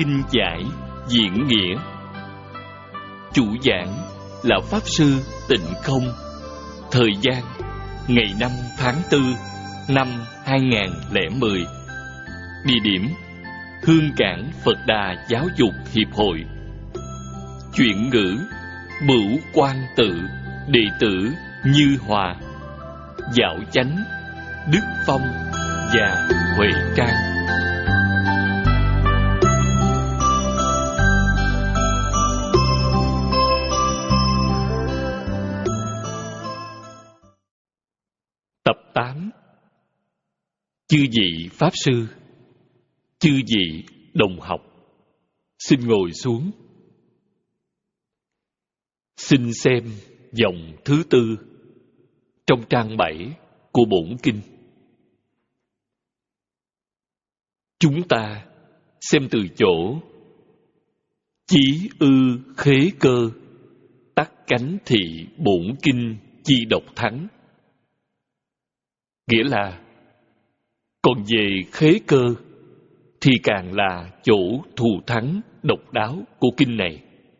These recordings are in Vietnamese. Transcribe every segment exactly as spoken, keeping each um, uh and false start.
kinh giải diễn nghĩa. Chủ giảng là Pháp Sư Tịnh Không. Thời gian ngày năm tháng tư năm hai nghìn lẻ mười. Địa điểm Hương Cảng Phật Đà Giáo dục Hiệp hội. Chuyển ngữ Bửu Quan Tự, đệ tử Như Hòa. Dạo chánh Đức Phong và Huệ Trang. Tập tám. Chư vị Pháp Sư, chư vị đồng học, xin ngồi xuống. Xin xem dòng thứ tư trong trang bảy của bổn kinh. Chúng ta xem từ chỗ chí ư khế cơ, tắc cánh thị bổn kinh chi độc thắng. Nghĩa là, còn về khế cơ thì càng là chỗ thù thắng độc đáo của kinh này.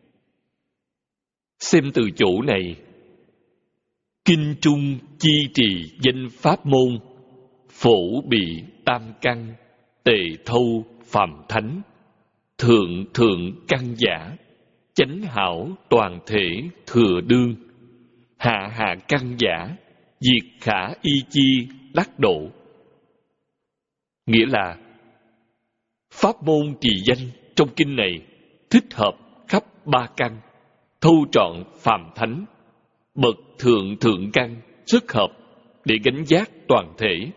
Xem từ chỗ này, kinh trung chi trì danh pháp môn, phổ bị tam căn, tề thâu phàm thánh, thượng thượng căn giả, chánh hảo toàn thể thừa đương, hạ hạ căn giả, diệt khả y chi đắc độ. Nghĩa là, pháp môn trì danh trong kinh này thích hợp khắp ba căn, thâu trọn phàm thánh. Bậc thượng thượng căn rất hợp để gánh vác toàn thể.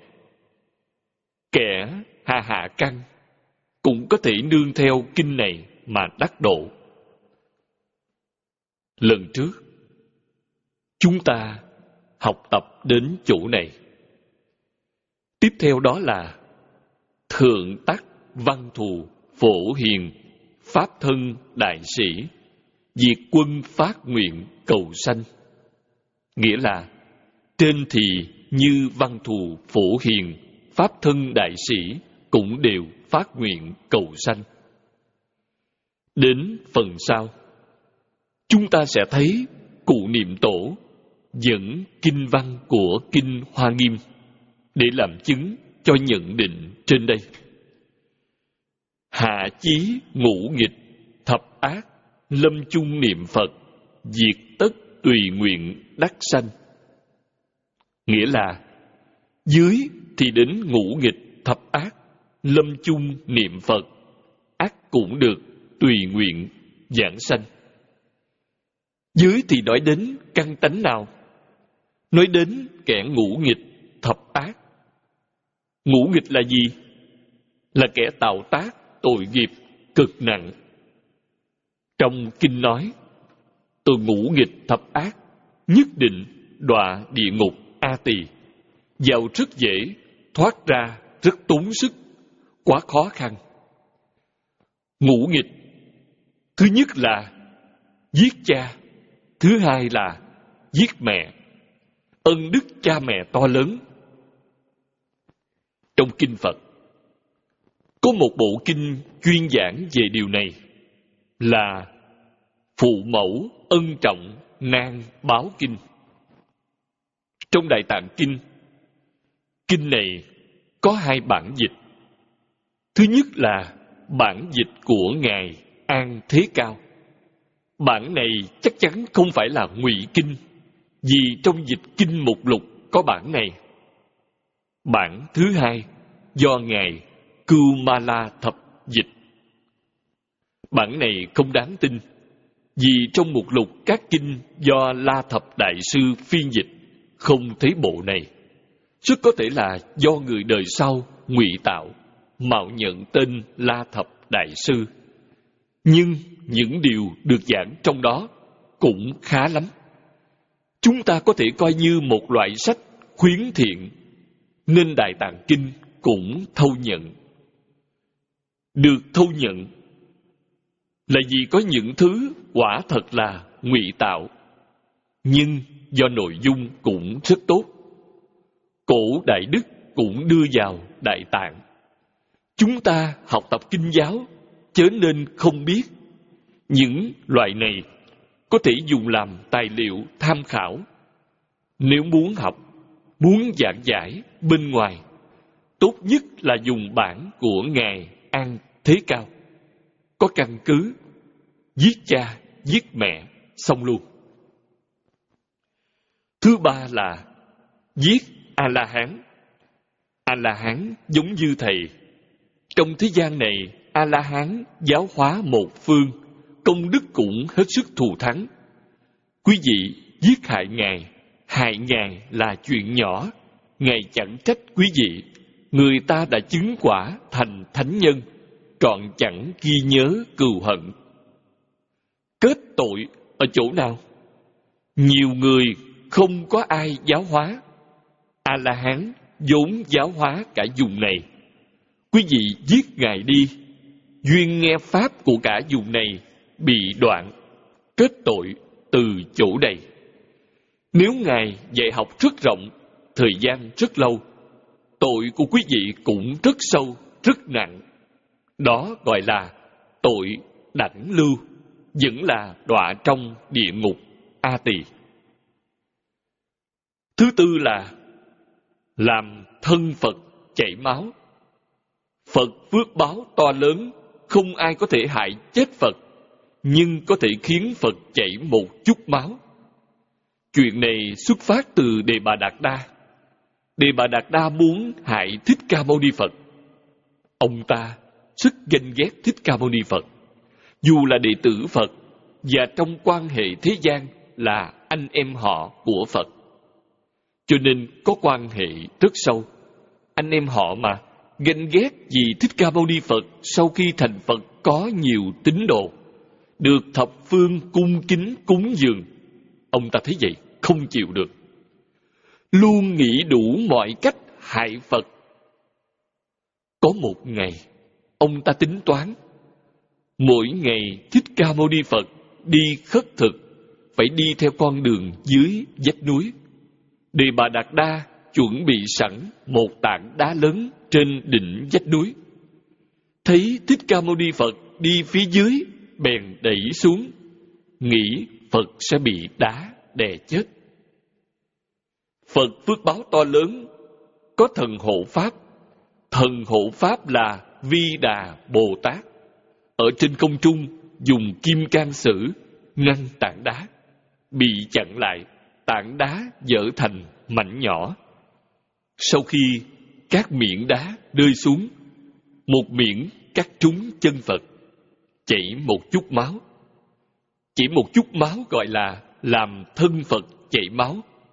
Kẻ hạ hạ căn cũng có thể nương theo kinh này mà đắc độ. Lần trước, chúng ta học tập đến chỗ này. Tiếp theo đó là thượng tắc văn thù phổ hiền, pháp thân đại sĩ, diệt quân phát nguyện cầu sanh. Nghĩa là, trên thì như văn thù phổ hiền, pháp thân đại sĩ cũng đều phát nguyện cầu sanh. Đến phần sau, chúng ta sẽ thấy cụ niệm tổ dẫn kinh văn của kinh Hoa Nghiêm để làm chứng cho nhận định trên đây. Hạ chí ngũ nghịch, thập ác, lâm chung niệm Phật, diệt tất tùy nguyện đắc sanh. Nghĩa là, dưới thì đến ngũ nghịch, thập ác, lâm chung niệm Phật, ác cũng được tùy nguyện giảng sanh. Dưới thì nói đến căn tánh nào? Nói đến kẻ ngũ nghịch, thập ác. Ngũ nghịch là gì? Là kẻ tạo tác tội nghiệp cực nặng. Trong kinh nói, tôi ngũ nghịch thập ác, nhất định đọa địa ngục A Tỳ. Vào rất dễ, thoát ra rất tốn sức, quá khó khăn. Ngũ nghịch, thứ nhất là giết cha, thứ hai là giết mẹ. Ân đức cha mẹ to lớn. Trong kinh Phật, có một bộ kinh chuyên giảng về điều này, là Phụ Mẫu Ân Trọng Nan Báo Kinh. Trong Đại Tạng Kinh, kinh này có hai bản dịch. Thứ nhất là bản dịch của Ngài An Thế Cao. Bản này chắc chắn không phải là ngụy kinh, vì trong dịch kinh mục lục có bản này. Bản thứ hai do Ngài Cưu Ma La Thập dịch. Bản này không đáng tin, vì trong mục lục các kinh do La Thập Đại Sư phiên dịch không thấy bộ này. Rất có thể là do người đời sau ngụy tạo, mạo nhận tên La Thập Đại Sư. Nhưng những điều được giảng trong đó cũng khá lắm. Chúng ta có thể coi như một loại sách khuyến thiện, nên Đại Tạng Kinh cũng thâu nhận. Được thâu nhận là vì có những thứ quả thật là ngụy tạo, nhưng do nội dung cũng rất tốt. Cổ Đại Đức cũng đưa vào Đại Tạng. Chúng ta học tập kinh giáo chớ nên không biết. Những loại này có thể dùng làm tài liệu tham khảo. Nếu muốn học, muốn giảng giải bên ngoài, tốt nhất là dùng bản của Ngài An Thế Cao. Có căn cứ, giết cha, giết mẹ, xong luôn. Thứ ba là giết A-la-hán. A-la-hán giống như thầy. Trong thế gian này, A-la-hán giáo hóa một phương, công đức cũng hết sức thù thắng. Quý vị giết hại Ngài, hại Ngài là chuyện nhỏ. Ngài chẳng trách quý vị. Người ta đã chứng quả thành thánh nhân, trọn chẳng ghi nhớ cừu hận. Kết tội ở chỗ nào? Nhiều người không có ai giáo hóa. A-la-hán vốn giáo hóa cả vùng này. Quý vị giết Ngài đi, duyên nghe pháp của cả vùng này bị đoạn, kết tội từ chỗ đây. Nếu Ngài dạy học rất rộng, thời gian rất lâu, tội của quý vị cũng rất sâu, rất nặng. Đó gọi là tội đảnh lưu, vẫn là đọa trong địa ngục A Tỳ. Thứ tư là làm thân Phật chảy máu. Phật phước báo to lớn, không ai có thể hại chết Phật, nhưng có thể khiến Phật chảy một chút máu. Chuyện này xuất phát từ Đề Bà Đạt Đa. Đề Bà Đạt Đa muốn hại Thích Ca Mâu Ni Phật. Ông ta rất ganh ghét Thích Ca Mâu Ni Phật, dù là đệ tử Phật và trong quan hệ thế gian là anh em họ của Phật, cho nên có quan hệ rất sâu. Anh em họ mà, ganh ghét vì Thích Ca Mâu Ni Phật sau khi thành Phật có nhiều tín đồ, được thập phương cung kính cúng dường. Ông ta thấy vậy không chịu được, luôn nghĩ đủ mọi cách hại Phật. Có một ngày, ông ta tính toán, mỗi ngày Thích Ca Mâu Ni Phật đi khất thực phải đi theo con đường dưới vách núi. Đề Bà Đạt Đa chuẩn bị sẵn một tảng đá lớn trên đỉnh vách núi. Thấy Thích Ca Mâu Ni Phật đi phía dưới, bèn đẩy xuống, nghĩ Phật sẽ bị đá đè chết. Phật phước báo to lớn, có thần hộ pháp. Thần hộ pháp là Vi Đà Bồ Tát. Ở trên không trung dùng kim can sử ngăn tảng đá, bị chặn lại, tảng đá vỡ thành mảnh nhỏ. Sau khi các miệng đá rơi xuống, một miệng cắt trúng chân Phật, chảy một chút máu. Chỉ một chút máu gọi là làm thân Phật chảy máu.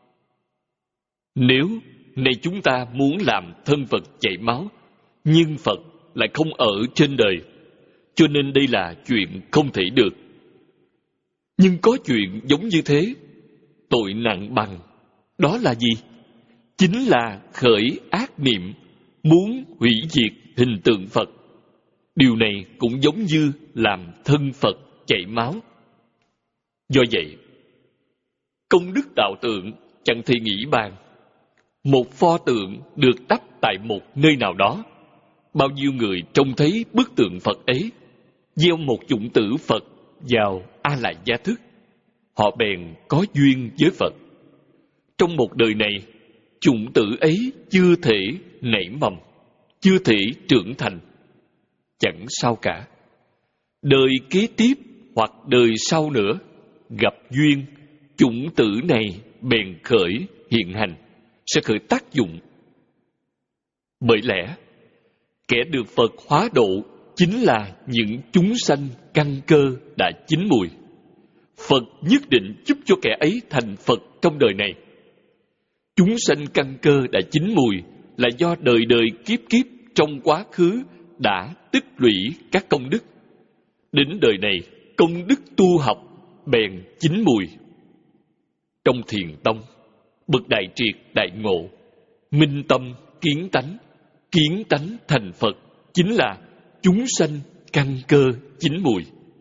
Nếu nay chúng ta muốn làm thân Phật chảy máu, nhưng Phật lại không ở trên đời, cho nên đây là chuyện không thể được. Nhưng có chuyện giống như thế, tội nặng bằng. Đó là gì? Chính là khởi ác niệm, muốn hủy diệt hình tượng Phật. Điều này cũng giống như làm thân Phật chảy máu. Do vậy, công đức đạo tượng chẳng thể nghĩ bàn. Một pho tượng được đắp tại một nơi nào đó, bao nhiêu người trông thấy bức tượng Phật ấy, gieo một chủng tử Phật vào A Lại Gia thức, họ bèn có duyên với Phật. Trong một đời này, chủng tử ấy chưa thể nảy mầm, chưa thể trưởng thành. Chẳng sao cả. Đời kế tiếp hoặc đời sau nữa, gặp duyên, chủng tử này bèn khởi hiện hành, sẽ khởi tác dụng. Bởi lẽ, kẻ được Phật hóa độ chính là những chúng sanh căn cơ đã chín mùi. Phật nhất định giúp cho kẻ ấy thành Phật trong đời này. Chúng sanh căn cơ đã chín mùi là do đời đời kiếp kiếp trong quá khứ đã tích lũy các công đức. Đến đời này, công đức tu học bèn chín mùi. Trong Thiền Tông, bậc đại triệt đại ngộ, minh tâm kiến tánh, kiến tánh thành Phật chính là chúng sanh căn cơ chín mùi.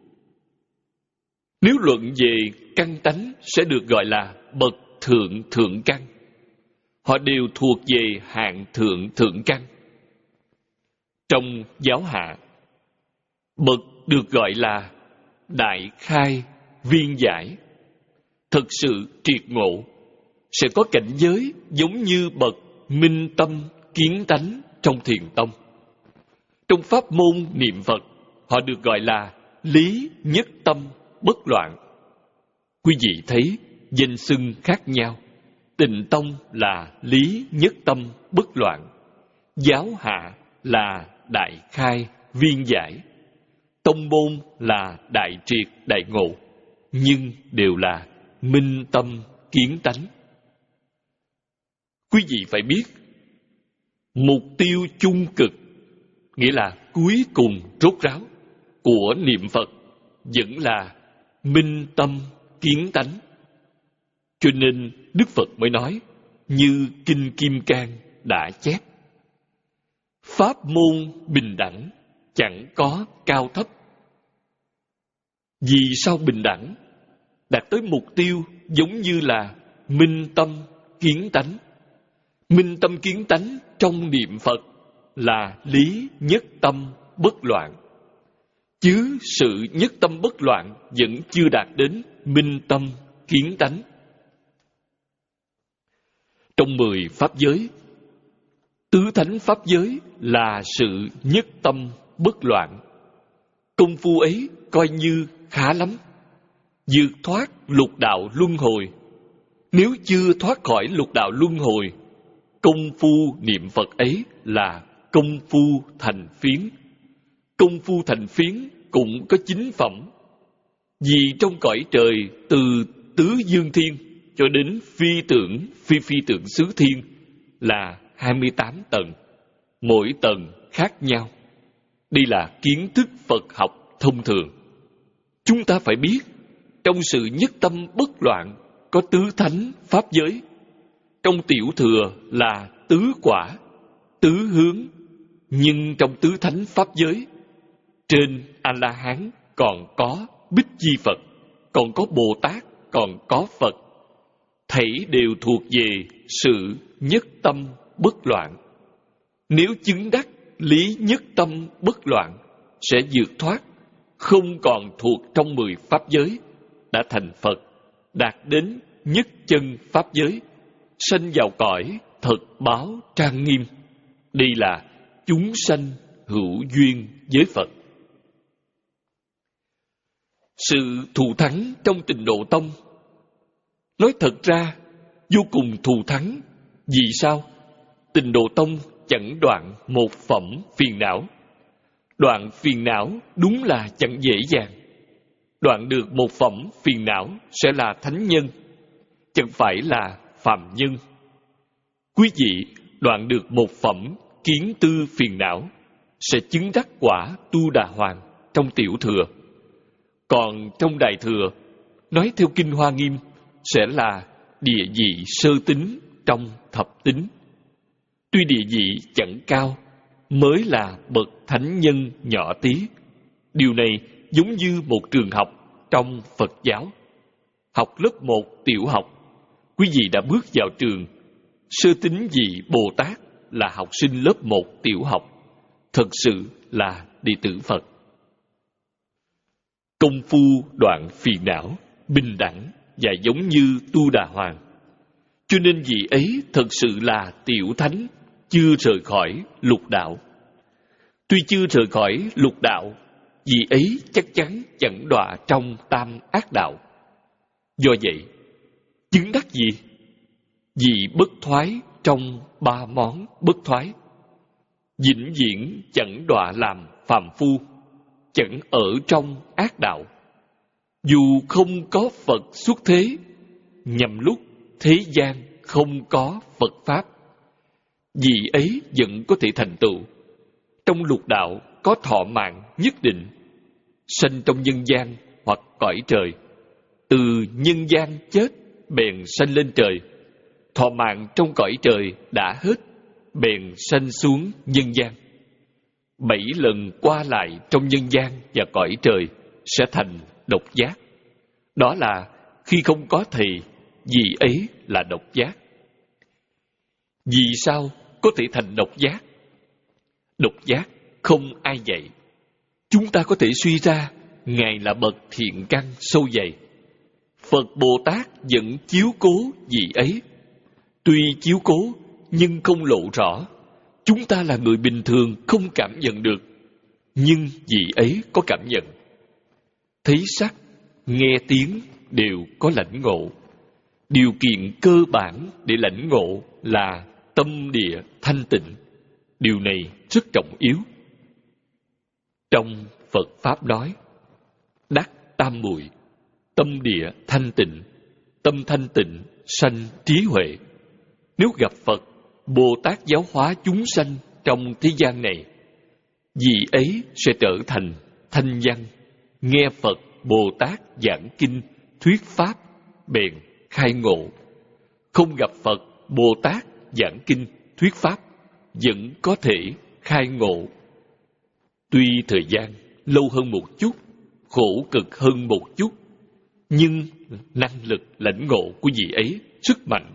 Nếu luận về căn tánh sẽ được gọi là bậc thượng thượng căn. Họ đều thuộc về hạng thượng thượng căn. Trong giáo hạ, Bậc được gọi là đại khai viên giải, thực sự triệt ngộ, sẽ có cảnh giới giống như bậc minh tâm kiến tánh trong thiền tông. Trong pháp môn niệm Phật, họ được gọi là lý nhất tâm bất loạn. Quý vị thấy danh xưng khác nhau. Tịnh tông là lý nhất tâm bất loạn, giáo hạ là đại khai viên giải, tông môn là đại triệt đại ngộ, nhưng đều là minh tâm kiến tánh. Quý vị phải biết, mục tiêu chung cực, nghĩa là cuối cùng rốt ráo của niệm Phật vẫn là minh tâm kiến tánh. Cho nên Đức Phật mới nói, như Kinh Kim Cang đã chép: pháp môn bình đẳng, chẳng có cao thấp. Vì sao bình đẳng? Đạt tới mục tiêu giống như là minh tâm kiến tánh. Minh tâm kiến tánh trong niệm Phật là lý nhất tâm bất loạn, chứ sự nhất tâm bất loạn vẫn chưa đạt đến minh tâm kiến tánh. Trong mười pháp giới, tứ thánh pháp giới là sự nhất tâm bất loạn. Công phu ấy coi như khá lắm, vượt thoát lục đạo luân hồi. Nếu chưa thoát khỏi lục đạo luân hồi, công phu niệm Phật ấy là công phu thành phiến. Công phu thành phiến cũng có chín phẩm. Vì trong cõi trời từ tứ dương thiên cho đến phi tưởng, phi phi tưởng xứ thiên là hai mươi tám tầng, mỗi tầng khác nhau. Đây là kiến thức Phật học thông thường. Chúng ta phải biết, trong sự nhất tâm bất loạn có tứ thánh pháp giới. Trong tiểu thừa là tứ quả, tứ hướng. Nhưng trong tứ thánh pháp giới, trên A-la-hán còn có Bích Chi Phật, còn có Bồ Tát, còn có Phật. Thảy đều thuộc về sự nhất tâm bất loạn. Nếu chứng đắc lý nhất tâm bất loạn, sẽ vượt thoát, không còn thuộc trong mười pháp giới, đã thành Phật, đạt đến nhất chân pháp giới, sanh vào cõi thật báo trang nghiêm. Đây là chúng sanh hữu duyên với Phật. Sự thù thắng trong Tịnh Độ Tông, nói thật ra vô cùng thù thắng. Vì sao? Tịnh Độ Tông chẳng đoạn một phẩm phiền não. Đoạn phiền não đúng là chẳng dễ dàng. Đoạn được một phẩm phiền não sẽ là thánh nhân, chẳng phải là phàm nhân. Quý vị đoạn được một phẩm kiến tư phiền não sẽ chứng đắc quả Tu Đà Hoàng trong tiểu thừa. Còn trong đại thừa, nói theo Kinh Hoa Nghiêm, sẽ là địa vị sơ tính trong thập tính. Tuy địa vị chẳng cao, mới là bậc thánh nhân nhỏ tí. Điều này giống như một trường học trong Phật giáo. Học lớp một tiểu học, quý vị đã bước vào trường. Sơ tính vị Bồ Tát là học sinh lớp một tiểu học, thật sự là đệ tử Phật. Công phu đoạn phiền não, bình đẳng và giống như Tu Đà Hoàng. Cho nên vị ấy thật sự là tiểu thánh, chưa rời khỏi lục đạo. Tuy chưa rời khỏi lục đạo, vị ấy chắc chắn chẳng đọa trong tam ác đạo. Do vậy, chứng đắc gì? Vì bất thoái trong ba món bất thoái, vĩnh viễn chẳng đọa làm phàm phu, chẳng ở trong ác đạo. Dù không có Phật xuất thế, nhằm lúc thế gian không có Phật Pháp, vị ấy vẫn có thể thành tựu. Trong lục đạo có thọ mạng nhất định, sanh trong nhân gian hoặc cõi trời. Từ nhân gian chết, bèn sanh lên trời. Thọ mạng trong cõi trời đã hết, bèn sanh xuống nhân gian. Bảy lần qua lại trong nhân gian và cõi trời sẽ thành độc giác. Đó là khi không có thầy, vị ấy là độc giác. Vì sao có thể thành độc giác? Độc giác không ai dạy. chúng ta có thể suy ra Ngài là bậc thiện căn sâu dày. Phật Bồ Tát vẫn chiếu cố vị ấy. Tuy chiếu cố nhưng không lộ rõ. Chúng ta là người bình thường không cảm nhận được, nhưng vị ấy có cảm nhận. Thấy sắc, nghe tiếng đều có lãnh ngộ. Điều kiện cơ bản để lãnh ngộ là tâm địa thanh tịnh. Điều này rất trọng yếu. Trong Phật Pháp nói, đắc tam muội, tâm địa thanh tịnh, tâm thanh tịnh sanh trí huệ. Nếu gặp Phật, Bồ Tát giáo hóa chúng sanh trong thế gian này, vị ấy sẽ trở thành thanh văn, nghe Phật Bồ Tát giảng kinh, thuyết Pháp, bèn khai ngộ. Không gặp Phật Bồ Tát giảng kinh, thuyết Pháp, vẫn có thể khai ngộ. Tuy thời gian lâu hơn một chút, khổ cực hơn một chút, nhưng năng lực lãnh ngộ của vị ấy rất mạnh.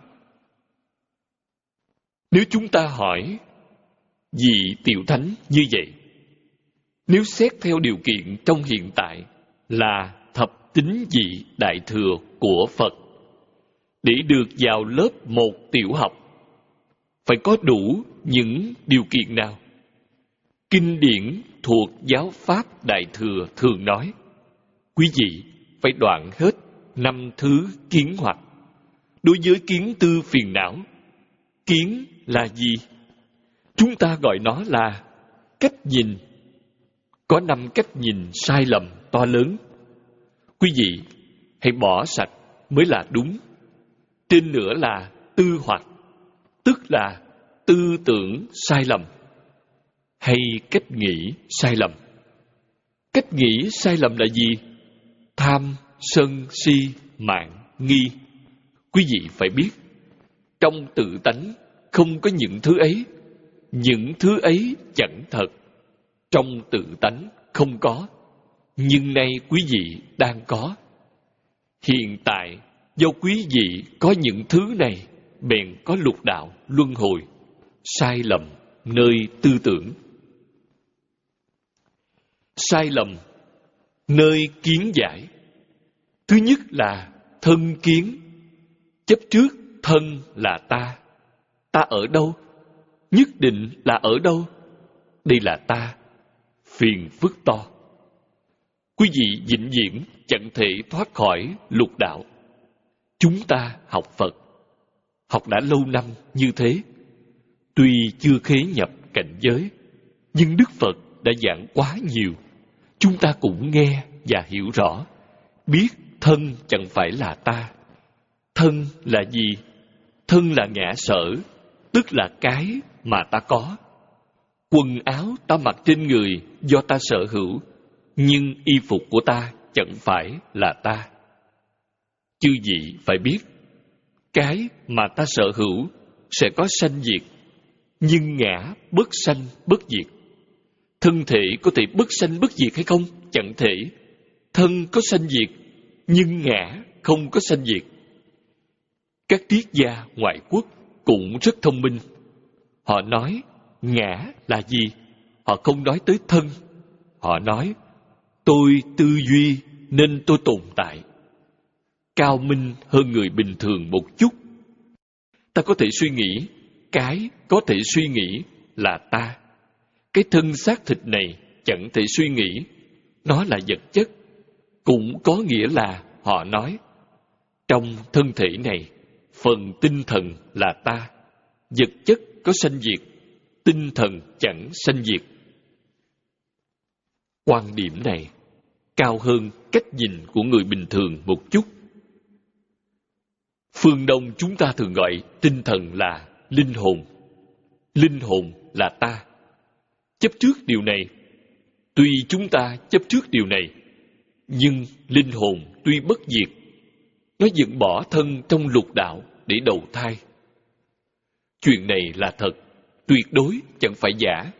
Nếu chúng ta hỏi vị tiểu thánh như vậy, nếu xét theo điều kiện trong hiện tại là thập tín vị đại thừa của Phật, để được vào lớp một tiểu học, phải có đủ những điều kiện nào? Kinh điển thuộc giáo pháp đại thừa thường nói, quý vị phải đoạn hết năm thứ kiến hoặc. Đối với kiến tư phiền não, kiến là gì? Chúng ta gọi nó là cách nhìn. Có năm cách nhìn sai lầm to lớn. Quý vị hãy bỏ sạch mới là đúng. Trên nữa là tư hoặc, tức là tư tưởng sai lầm, hay cách nghĩ sai lầm. Cách nghĩ sai lầm là gì? Tham, sân, si, mạn, nghi. Quý vị phải biết, trong tự tánh không có những thứ ấy. Những thứ ấy chẳng thật. Trong tự tánh không có, nhưng nay quý vị đang có. Hiện tại, do quý vị có những thứ này, bèn có lục đạo luân hồi, sai lầm nơi tư tưởng. Sai lầm nơi kiến giải. Thứ nhất là thân kiến. Chấp trước thân là ta. Ta ở đâu? Nhất định là ở đâu? Đây là ta. Phiền phức to. Quý vị vĩnh viễn chẳng thể thoát khỏi lục đạo. Chúng ta học Phật, học đã lâu năm như thế, tuy chưa khế nhập cảnh giới, nhưng Đức Phật đã giảng quá nhiều. Chúng ta cũng nghe và hiểu rõ, biết thân chẳng phải là ta. Thân là gì? Thân là ngã sở, tức là cái mà ta có. Quần áo ta mặc trên người do ta sở hữu, nhưng y phục của ta chẳng phải là ta. Chư vị phải biết, cái mà ta sở hữu sẽ có sanh diệt, nhưng ngã bất sanh bất diệt. Thân thể có thể bất sanh bất diệt hay không? Chẳng thể. Thân có sanh diệt, nhưng ngã không có sanh diệt. Các triết gia ngoại quốc cũng rất thông minh. Họ nói ngã là gì? Họ không nói tới thân. Họ nói tôi tư duy nên tôi tồn tại. Cao minh hơn người bình thường một chút. Ta có thể suy nghĩ, cái có thể suy nghĩ là ta. Cái thân xác thịt này chẳng thể suy nghĩ, nó là vật chất. Cũng có nghĩa là họ nói, trong thân thể này, phần tinh thần là ta. Vật chất có sanh diệt, tinh thần chẳng sanh diệt. Quan điểm này cao hơn cách nhìn của người bình thường một chút. Phương Đông chúng ta thường gọi tinh thần là linh hồn. Linh hồn là ta. Chấp trước điều này, tuy chúng ta chấp trước điều này, nhưng linh hồn tuy bất diệt, nó vẫn bỏ thân trong lục đạo để đầu thai. Chuyện này là thật, tuyệt đối chẳng phải giả.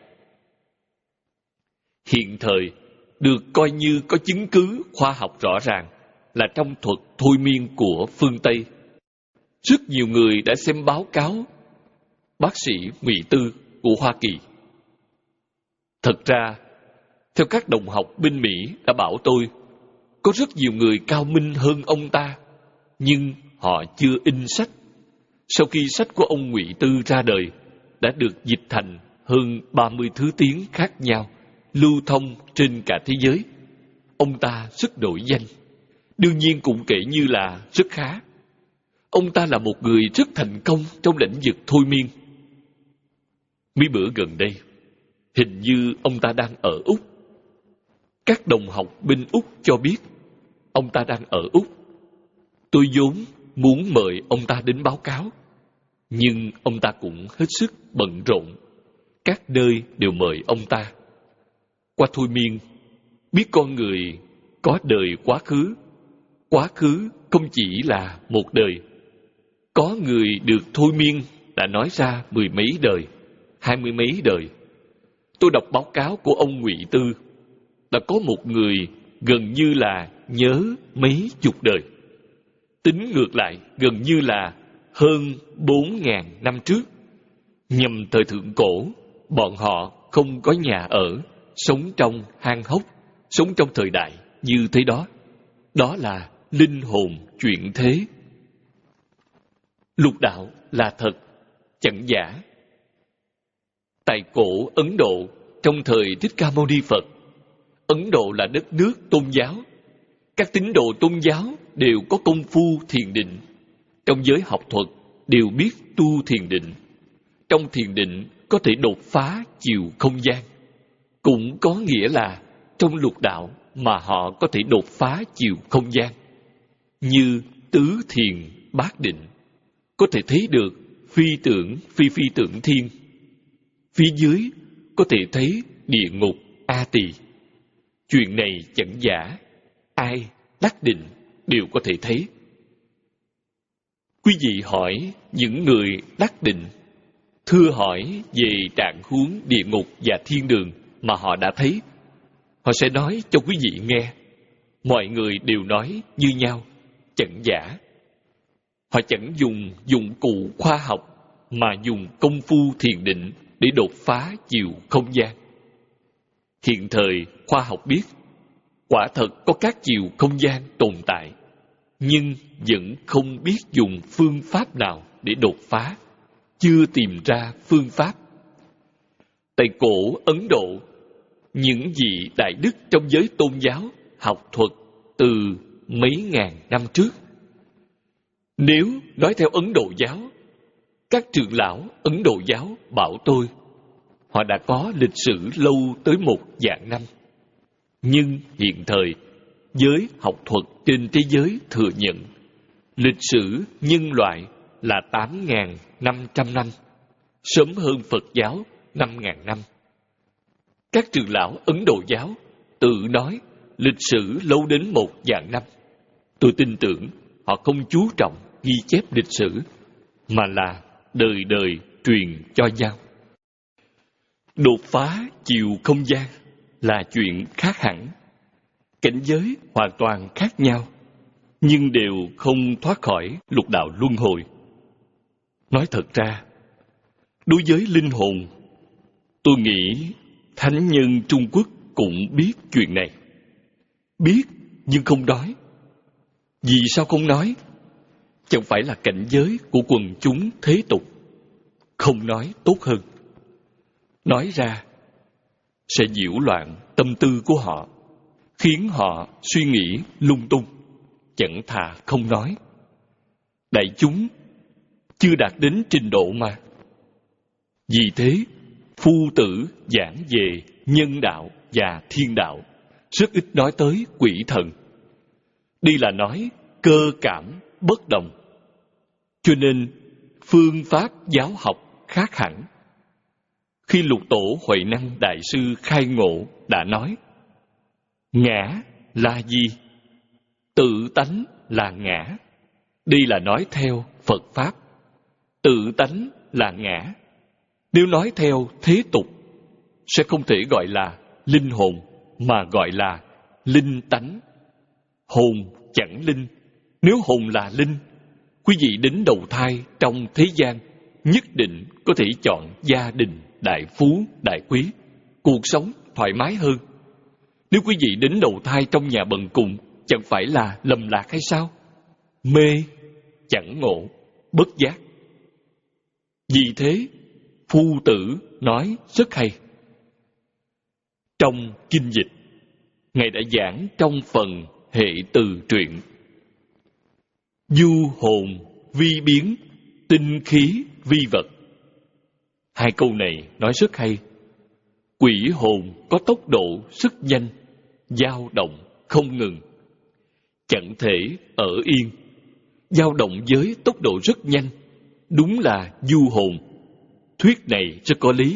Hiện thời, được coi như có chứng cứ khoa học rõ ràng là trong thuật thôi miên của phương Tây. Rất nhiều người đã xem báo cáo bác sĩ Mỹ Tư của Hoa Kỳ. Thật ra, Theo các đồng học bên Mỹ đã bảo tôi, có rất nhiều người cao minh hơn ông ta, nhưng họ chưa in sách. Sau khi sách của ông Ngụy Tư ra đời, đã được dịch thành hơn ba mươi thứ tiếng khác nhau, lưu thông trên cả thế giới. Ông ta rất nổi danh, đương nhiên cũng kể như là rất khá. Ông ta là một người rất thành công trong lĩnh vực thôi miên. Mấy bữa gần đây, hình như ông ta đang ở Úc. Các đồng học bên Úc cho biết ông ta đang ở Úc. Tôi vốn muốn mời ông ta đến báo cáo, nhưng ông ta cũng hết sức bận rộn. Các nơi đều mời ông ta. Qua thôi miên, biết con người có đời quá khứ. Quá khứ không chỉ là một đời. Có người được thôi miên đã nói ra mười mấy đời, hai mươi mấy đời. Tôi đọc báo cáo của ông Ngụy Tư, đã có một người gần như là nhớ mấy chục đời. Tính ngược lại, gần như là hơn bốn ngàn năm trước. Nhằm thời thượng cổ, bọn họ không có nhà ở, sống trong hang hốc, sống trong thời đại như thế đó. Đó là linh hồn chuyển thế. Lục đạo là thật, chẳng giả. Tại cổ Ấn Độ, trong thời Thích Ca Mâu Ni Phật, Ấn Độ là đất nước tôn giáo. Các tín đồ tôn giáo đều có công phu thiền định. Trong giới học thuật đều biết tu thiền định. Trong thiền định có thể đột phá chiều không gian. Cũng có nghĩa là trong lục đạo mà họ có thể đột phá chiều không gian. Như tứ thiền bát định, có thể thấy được phi tưởng phi phi tưởng thiên. Phía dưới có thể thấy địa ngục A Tỳ. Chuyện này chẳng giả, ai đắc định đều có thể thấy. Quý vị hỏi những người đắc định, thưa hỏi về trạng huống địa ngục và thiên đường mà họ đã thấy. Họ sẽ nói cho quý vị nghe. Mọi người đều nói như nhau, chẳng giả. Họ chẳng dùng dụng cụ khoa học mà dùng công phu thiền định để đột phá chiều không gian. Hiện thời khoa học biết quả thật có các chiều không gian tồn tại, nhưng vẫn không biết dùng phương pháp nào để đột phá, chưa tìm ra phương pháp. Tại cổ Ấn Độ, những vị đại đức trong giới tôn giáo học thuật từ mấy ngàn năm trước. Nếu nói theo Ấn Độ giáo, các trưởng lão Ấn Độ giáo bảo tôi họ đã có lịch sử lâu tới một vạn năm. Nhưng hiện thời, giới học thuật trên thế giới thừa nhận lịch sử nhân loại là tám nghìn năm trăm năm, sớm hơn Phật giáo năm nghìn năm. Các trưởng lão Ấn Độ giáo tự nói lịch sử lâu đến một vạn năm. Tôi tin tưởng họ không chú trọng ghi chép lịch sử, mà là đời đời truyền cho nhau. Đột phá chiều không gian là chuyện khác hẳn. Cảnh giới hoàn toàn khác nhau, nhưng đều không thoát khỏi lục đạo luân hồi. Nói thật ra, đối với linh hồn, tôi nghĩ thánh nhân Trung Quốc cũng biết chuyện này. Biết nhưng không nói. Vì sao không nói? Chẳng phải là cảnh giới của quần chúng thế tục. Không nói tốt hơn. Nói ra sẽ nhiễu loạn tâm tư của họ, khiến họ suy nghĩ lung tung. Chẳng thà không nói. Đại chúng chưa đạt đến trình độ mà. Vì thế, phu tử giảng về nhân đạo và thiên đạo, rất ít nói tới quỷ thần. Đây là nói cơ cảm bất đồng. Cho nên, phương pháp giáo học khác hẳn. Khi Lục Tổ Huệ Năng Đại Sư khai ngộ đã nói, ngã là gì? Tự tánh là ngã. Đây là nói theo Phật Pháp. Tự tánh là ngã. Nếu nói theo thế tục, sẽ không thể gọi là linh hồn, mà gọi là linh tánh. Hồn chẳng linh. Nếu hồn là linh, quý vị đến đầu thai trong thế gian, nhất định có thể chọn gia đình đại phú, đại quý, cuộc sống thoải mái hơn. Nếu quý vị đến đầu thai trong nhà bần cùng, chẳng phải là lầm lạc hay sao? Mê, chẳng ngộ, bất giác. Vì thế, Phu Tử nói rất hay. Trong kinh dịch, Ngài đã giảng trong phần hệ từ truyện: du hồn vi biến, tinh khí vi vật. Hai câu này nói rất hay. Quỷ hồn có tốc độ rất nhanh, dao động không ngừng, chẳng thể ở yên, dao động với tốc độ rất nhanh, đúng là du hồn. Thuyết này rất có lý.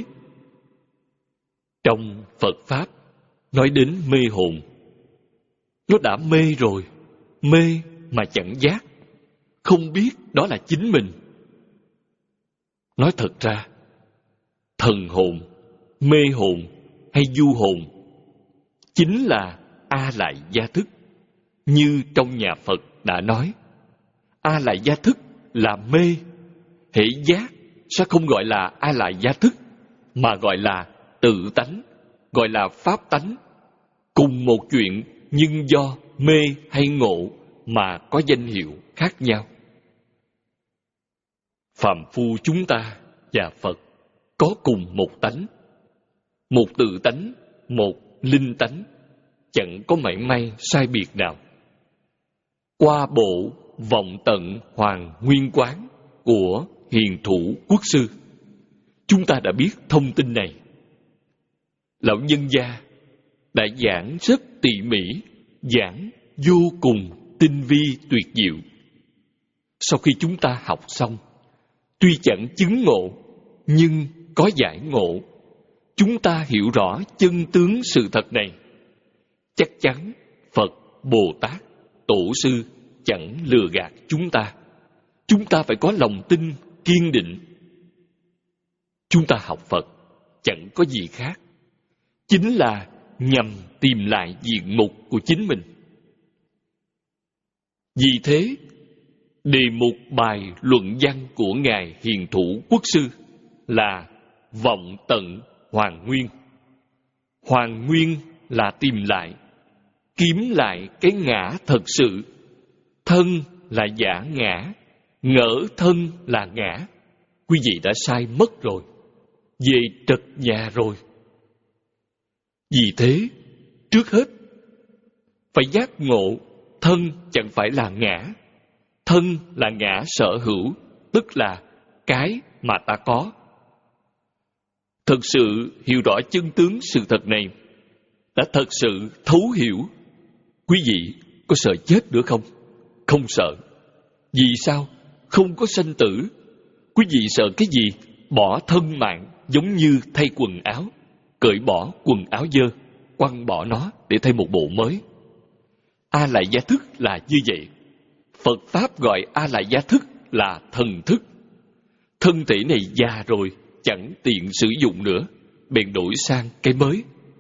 Trong Phật Pháp nói đến mê hồn. Nó đã mê rồi, mê mà chẳng giác, không biết đó là chính mình. Nói thật ra, thần hồn, mê hồn hay du hồn chính là A Lại Gia Thức. Như trong nhà Phật đã nói, A Lại Gia Thức là mê, hễ giác sao không gọi là A Lại Gia Thức, mà gọi là tự tánh, gọi là pháp tánh. Cùng một chuyện nhưng do mê hay ngộ mà có danh hiệu khác nhau. Phàm phu chúng ta và Phật có cùng một tánh, một tự tánh, một linh tánh, chẳng có mảy may sai biệt nào. Qua bộ vọng tận Hoàng Nguyên Quán của Hiền Thủ Quốc Sư, chúng ta đã biết thông tin này. Lão nhân gia đã giảng rất tỉ mỉ, giảng vô cùng tinh vi tuyệt diệu. Sau khi chúng ta học xong, tuy chẳng chứng ngộ, nhưng có giải ngộ. Chúng ta hiểu rõ chân tướng sự thật này. Chắc chắn Phật, Bồ Tát, Tổ Sư chẳng lừa gạt chúng ta. Chúng ta phải có lòng tin kiên định. Chúng ta học Phật chẳng có gì khác, chính là nhằm tìm lại diện mục của chính mình. Vì thế, đề mục bài luận văn của Ngài Hiền Thủ Quốc Sư là vọng tận Hoàng Nguyên. Hoàng Nguyên là tìm lại, kiếm lại cái ngã thật sự. Thân là giả ngã, ngỡ thân là ngã. Quý vị đã sai mất rồi, về trật nhà rồi. Vì thế, trước hết, phải giác ngộ thân chẳng phải là ngã. Thân là ngã sở hữu, tức là cái mà ta có. Thật sự hiểu rõ chân tướng sự thật này, đã thật sự thấu hiểu, quý vị có sợ chết nữa không? Không sợ. Vì sao? Không có sanh tử. Quý vị sợ cái gì? Bỏ thân mạng giống như thay quần áo, cởi bỏ quần áo dơ, quăng bỏ nó để thay một bộ mới. A Lại Gia Thức là như vậy. Phật Pháp gọi A Lại Gia Thức là thần thức. Thân thể này già rồi, chẳng tiện sử dụng nữa, bèn đổi sang cái mới.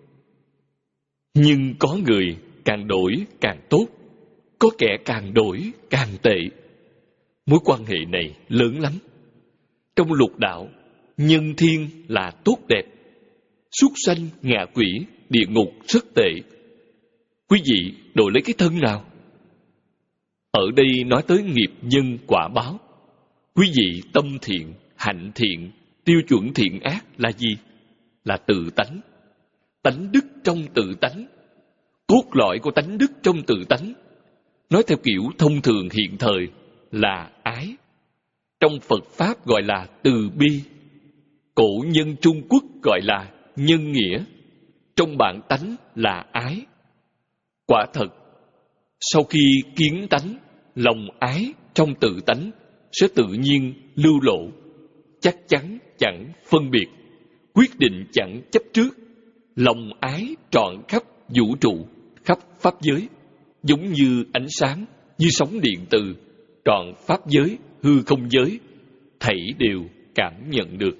Nhưng có người càng đổi càng tốt, có kẻ càng đổi càng tệ. Mối quan hệ này lớn lắm. Trong lục đạo, nhân thiên là tốt đẹp, súc sanh, ngạ quỷ, địa ngục rất tệ. Quý vị đổi lấy cái thân nào? Ở đây nói tới nghiệp nhân quả báo. Quý vị tâm thiện, hạnh thiện, tiêu chuẩn thiện ác là gì? Là tự tánh. Tánh đức trong tự tánh. Cốt lõi của tánh đức trong tự tánh, nói theo kiểu thông thường hiện thời, là ái. Trong Phật Pháp gọi là từ bi. Cổ nhân Trung Quốc gọi là nhân nghĩa. Trong bản tánh là ái. Quả thật, sau khi kiến tánh, lòng ái trong tự tánh sẽ tự nhiên lưu lộ, chắc chắn chẳng phân biệt, quyết định chẳng chấp trước. Lòng ái trọn khắp vũ trụ, khắp pháp giới, giống như ánh sáng, như sóng điện từ, trọn pháp giới, hư không giới, thảy đều cảm nhận được.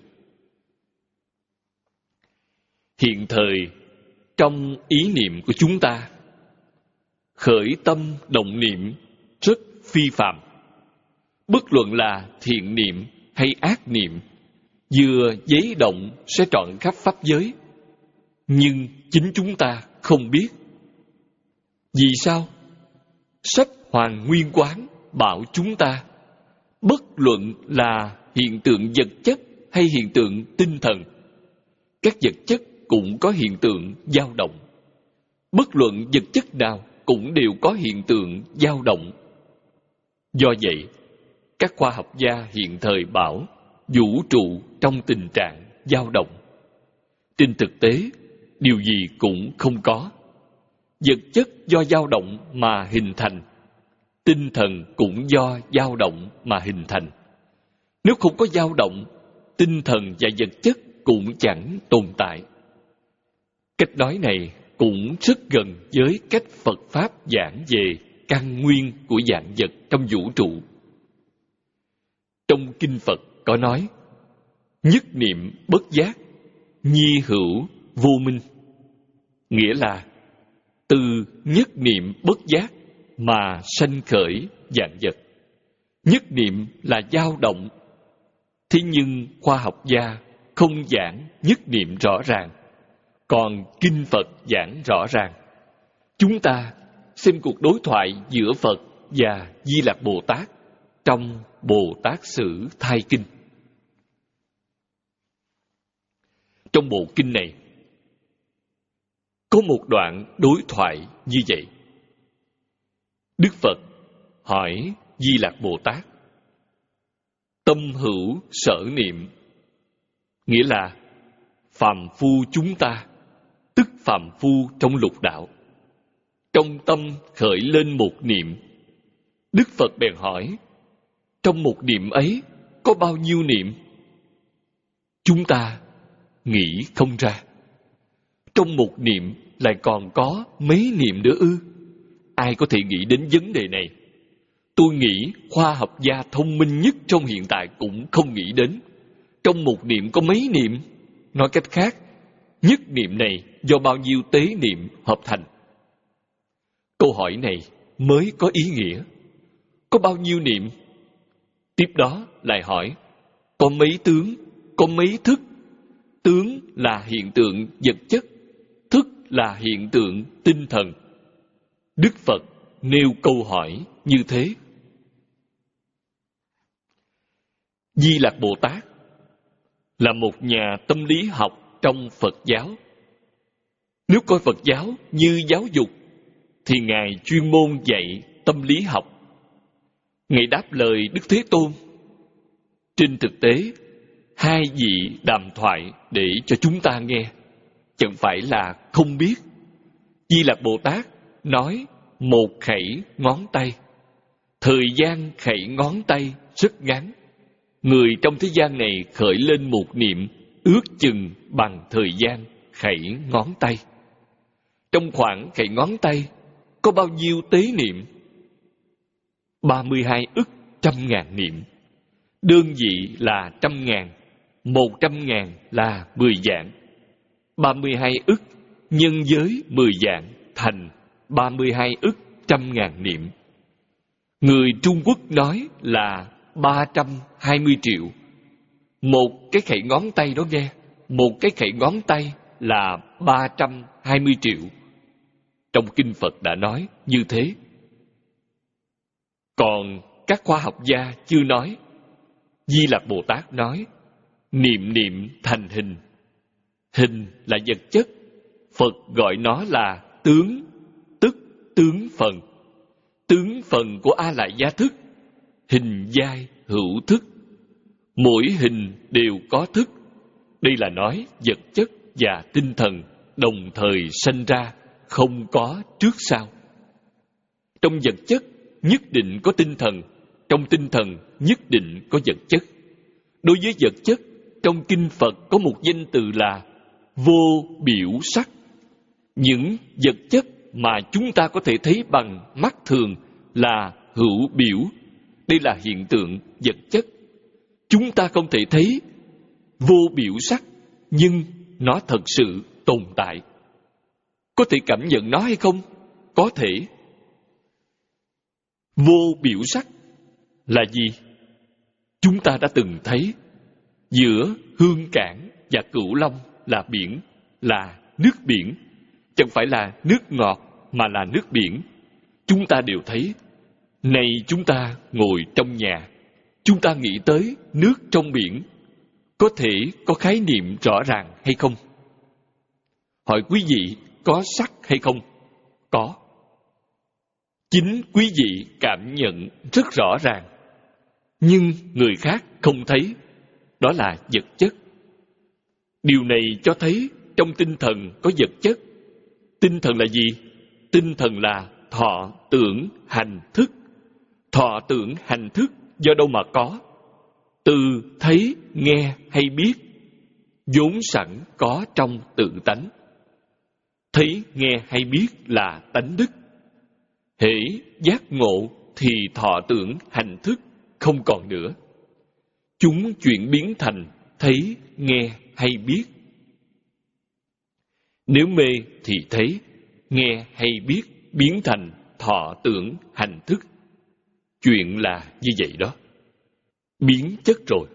Hiện thời, trong ý niệm của chúng ta, khởi tâm động niệm rất phi phàm. Bất luận là thiện niệm hay ác niệm, vừa giấy động sẽ trọn khắp pháp giới. Nhưng chính chúng ta không biết, Vì sao? Sách Hoàn Nguyên Quán bảo chúng ta, bất luận là hiện tượng vật chất hay hiện tượng tinh thần, các vật chất cũng có hiện tượng dao động. Bất luận vật chất nào cũng đều có hiện tượng dao động. Do vậy, các khoa học gia hiện thời bảo vũ trụ trong tình trạng dao động. Trên thực tế, điều gì cũng không có. Vật chất do dao động mà hình thành, tinh thần cũng do dao động mà hình thành. Nếu không có dao động, tinh thần và vật chất cũng chẳng tồn tại. Cách nói này cũng rất gần với cách Phật Pháp giảng về căn nguyên của vạn vật trong vũ trụ. Trong Kinh Phật có nói, nhất niệm bất giác, nhi hữu vô minh. Nghĩa là, từ nhất niệm bất giác mà sanh khởi vạn vật. Nhất niệm là dao động. Thế nhưng khoa học gia không giảng nhất niệm rõ ràng, còn Kinh Phật giảng rõ ràng. Chúng ta xem cuộc đối thoại giữa Phật và Di Lặc Bồ Tát trong Bồ Tát Sử Thai Kinh. Trong bộ kinh này, có một đoạn đối thoại như vậy. Đức Phật hỏi Di Lặc Bồ Tát, tâm hữu sở niệm, nghĩa là phàm phu chúng ta, tức phàm phu trong lục đạo, trong tâm khởi lên một niệm. Đức Phật bèn hỏi, trong một niệm ấy có bao nhiêu niệm? Chúng ta nghĩ không ra. Trong một niệm lại còn có mấy niệm nữa ư? Ai có thể nghĩ đến vấn đề này? Tôi nghĩ khoa học gia thông minh nhất trong hiện tại cũng không nghĩ đến. Trong một niệm có mấy niệm? Nói cách khác, nhất niệm này do bao nhiêu tế niệm hợp thành? Câu hỏi này mới có ý nghĩa. Có bao nhiêu niệm? Tiếp đó lại hỏi, có mấy tướng, có mấy thức? Tướng là hiện tượng vật chất, thức là hiện tượng tinh thần. Đức Phật nêu câu hỏi như thế. Di Lặc Bồ Tát là một nhà tâm lý học trong Phật giáo. Nếu coi Phật giáo như giáo dục, thì Ngài chuyên môn dạy tâm lý học. Ngài đáp lời Đức Thế Tôn. Trên thực tế, hai vị đàm thoại để cho chúng ta nghe, chẳng phải là không biết. Di Lặc Bồ Tát nói một khẩy ngón tay. Thời gian khẩy ngón tay rất ngắn. Người trong thế gian này khởi lên một niệm ước chừng bằng thời gian khẩy ngón tay. Trong khoảng khẩy ngón tay có bao nhiêu tế niệm? ba mươi hai ức trăm ngàn niệm. Đơn vị là trăm ngàn, một trăm ngàn là mười vạn. ba mươi hai ức nhân với mười vạn thành ba mươi hai ức trăm ngàn niệm. Người Trung Quốc nói là ba trăm hai mươi triệu. Một cái khẩy ngón tay đó nghe, một cái khẩy ngón tay là ba trăm hai mươi triệu. Trong Kinh Phật đã nói như thế. Còn các khoa học gia chưa nói. Di Lặc Bồ Tát nói, niệm niệm thành hình. Hình là vật chất, Phật gọi nó là tướng, tức tướng phần. Tướng phần của A Lại Gia thức, hình giai hữu thức. Mỗi hình đều có thức. Đây là nói vật chất và tinh thần đồng thời sanh ra, không có trước sau. Trong vật chất nhất định có tinh thần, trong tinh thần nhất định có vật chất. Đối với vật chất, trong Kinh Phật có một danh từ là vô biểu sắc. Những vật chất mà chúng ta có thể thấy bằng mắt thường là hữu biểu. Đây là hiện tượng vật chất. Chúng ta không thể thấy vô biểu sắc, nhưng nó thật sự tồn tại. Có thể cảm nhận nó hay không? Có thể. Vô biểu sắc là gì? Chúng ta đã từng thấy giữa Hương Cảng và Cửu Long là biển, là nước biển. Chẳng phải là nước ngọt mà là nước biển. Chúng ta đều thấy. Này chúng ta ngồi trong nhà, chúng ta nghĩ tới nước trong biển, có thể có khái niệm rõ ràng hay không? Hỏi quý vị, có sắc hay không? Có. Chính quý vị cảm nhận rất rõ ràng, nhưng người khác không thấy. Đó là vật chất. Điều này cho thấy trong tinh thần có vật chất. Tinh thần là gì? Tinh thần là thọ, tưởng, hành, thức. Thọ, tưởng, hành, thức do đâu mà có? Từ thấy, nghe hay biết, vốn sẵn có trong tự tánh. Thấy, nghe hay biết là tánh đức. Hễ giác ngộ thì thọ, tưởng, hành, thức không còn nữa. Chúng chuyển biến thành thấy, nghe hay biết. Nếu mê thì thấy, nghe hay biết biến thành thọ, tưởng, hành, thức. Chuyện là như vậy đó. Biến chất rồi.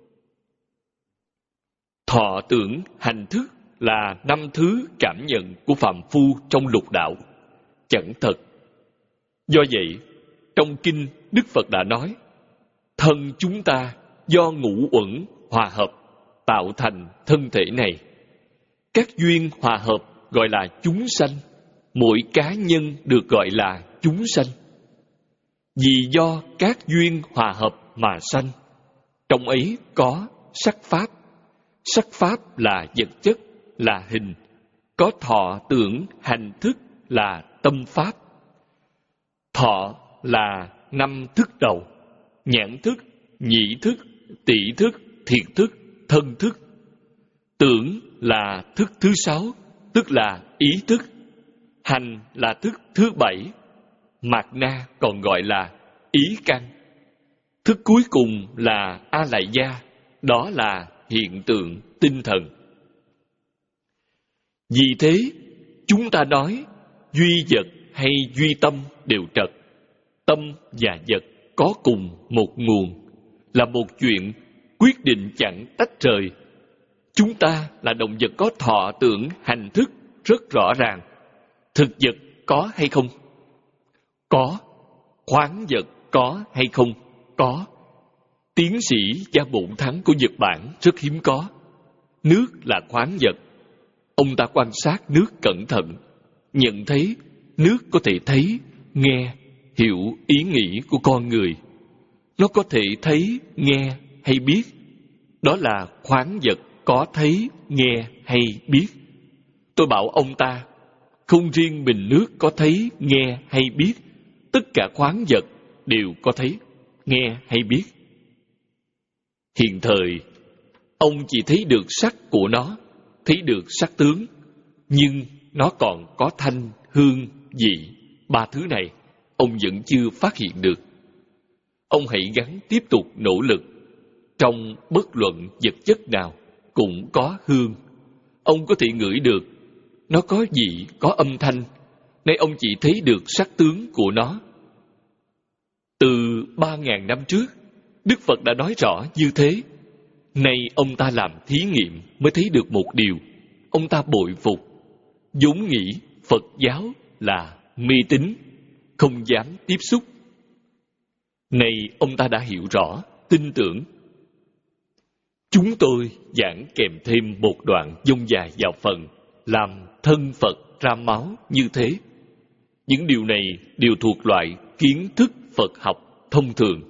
Thọ, tưởng, hành, thức là năm thứ cảm nhận của phàm phu trong lục đạo. Chẳng thật. Do vậy, trong kinh Đức Phật đã nói, thân chúng ta do ngũ uẩn hòa hợp tạo thành thân thể này. Các duyên hòa hợp gọi là chúng sanh. Mỗi cá nhân được gọi là chúng sanh. Vì do các duyên hòa hợp mà sanh. Trong ấy có sắc pháp. Sắc pháp là vật chất, là hình. Có thọ, tưởng, hành, thức là tâm pháp. Thọ là năm thức đầu: nhãn thức, nhĩ thức, tỷ thức, thiệt thức, thân thức. Tưởng là thức thứ sáu, tức là ý thức. Hành là thức thứ bảy, mạt na còn gọi là ý căn. Thức cuối cùng là a lại gia, đó là hiện tượng tinh thần. Vì thế, chúng ta nói duy vật hay duy tâm đều trật. Tâm và vật có cùng một nguồn, là một chuyện quyết định chẳng tách rời. Chúng ta là động vật có thọ, tưởng, hành, thức rất rõ ràng. Thực vật có hay không? Có. Khoáng vật có hay không? Có. Tiến sĩ Gia Bổn Thắng của Nhật Bản rất hiếm có. Nước là khoáng vật. Ông ta quan sát nước cẩn thận, nhận thấy nước có thể thấy, nghe, hiểu ý nghĩ của con người. Nó có thể thấy, nghe hay biết. Đó là khoáng vật có thấy, nghe hay biết. Tôi bảo ông ta, không riêng mình nước có thấy, nghe hay biết, tất cả khoáng vật đều có thấy, nghe hay biết. Hiện thời, ông chỉ thấy được sắc của nó, thấy được sắc tướng, nhưng nó còn có thanh, hương, vị. Ba thứ này, ông vẫn chưa phát hiện được. Ông hãy gắng tiếp tục nỗ lực. Trong bất luận vật chất nào cũng có hương. Ông có thể ngửi được. Nó có vị, có âm thanh. Nay ông chỉ thấy được sắc tướng của nó. Từ ba ngàn năm trước, Đức Phật đã nói rõ như thế. Nay ông ta làm thí nghiệm mới thấy được một điều. Ông ta bội phục. vốn nghĩ Phật giáo là mê tín, không dám tiếp xúc. Nay ông ta đã hiểu rõ, tin tưởng. Chúng tôi giảng kèm thêm một đoạn dông dài vào phần làm thân Phật ra máu như thế. Những điều này đều thuộc loại kiến thức Phật học thông thường.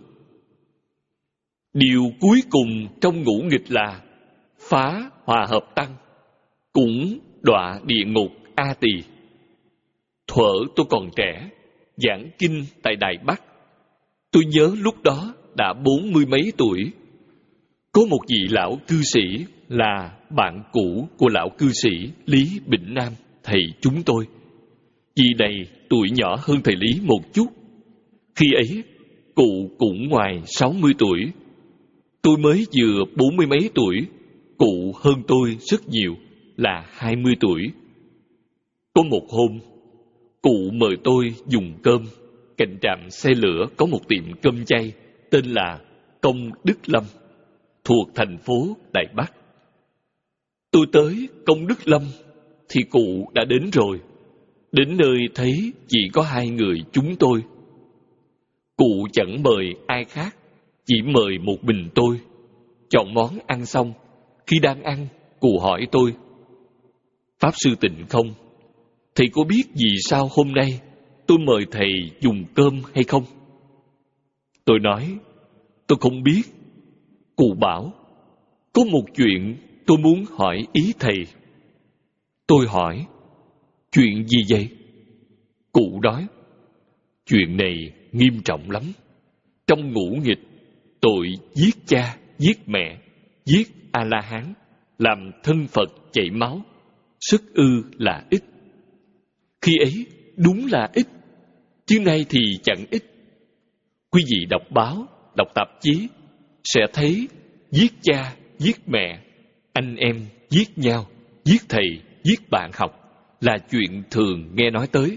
Điều cuối cùng trong ngũ nghịch là phá hòa hợp tăng, cũng đọa địa ngục A Tỳ. Thuở tôi còn trẻ, giảng kinh tại Đài Bắc. Tôi nhớ lúc đó đã bốn mươi mấy tuổi. Có một vị lão cư sĩ là bạn cũ của lão cư sĩ Lý Bỉnh Nam, thầy chúng tôi. Vị này tuổi nhỏ hơn thầy Lý một chút. Khi ấy, cụ cũng ngoài sáu mươi tuổi. Tôi mới vừa bốn mươi mấy tuổi, cụ hơn tôi rất nhiều, là hai mươi tuổi. Có một hôm, cụ mời tôi dùng cơm. Cạnh trạm xe lửa có một tiệm cơm chay tên là Công Đức Lâm, thuộc thành phố Đài Bắc. Tôi tới Công Đức Lâm thì cụ đã đến rồi. Đến nơi thấy chỉ có hai người chúng tôi. Cụ chẳng mời ai khác, chỉ mời một mình tôi. Chọn món ăn xong, khi đang ăn, cụ hỏi tôi: Pháp Sư Tịnh không, thầy có biết vì sao hôm nay tôi mời thầy dùng cơm hay không? Tôi nói: Tôi không biết. Cụ bảo: Có một chuyện tôi muốn hỏi ý thầy. Tôi hỏi: Chuyện gì vậy? Cụ nói: Chuyện này nghiêm trọng lắm. Trong ngũ nghịch, tội giết cha, giết mẹ, giết A-la-hán, làm thân Phật chảy máu, sức ư là ít. Khi ấy đúng là ít, chứ nay thì chẳng ít. Quý vị đọc báo, đọc tạp chí sẽ thấy giết cha, giết mẹ, anh em giết nhau, giết thầy, giết bạn học là chuyện thường nghe nói tới.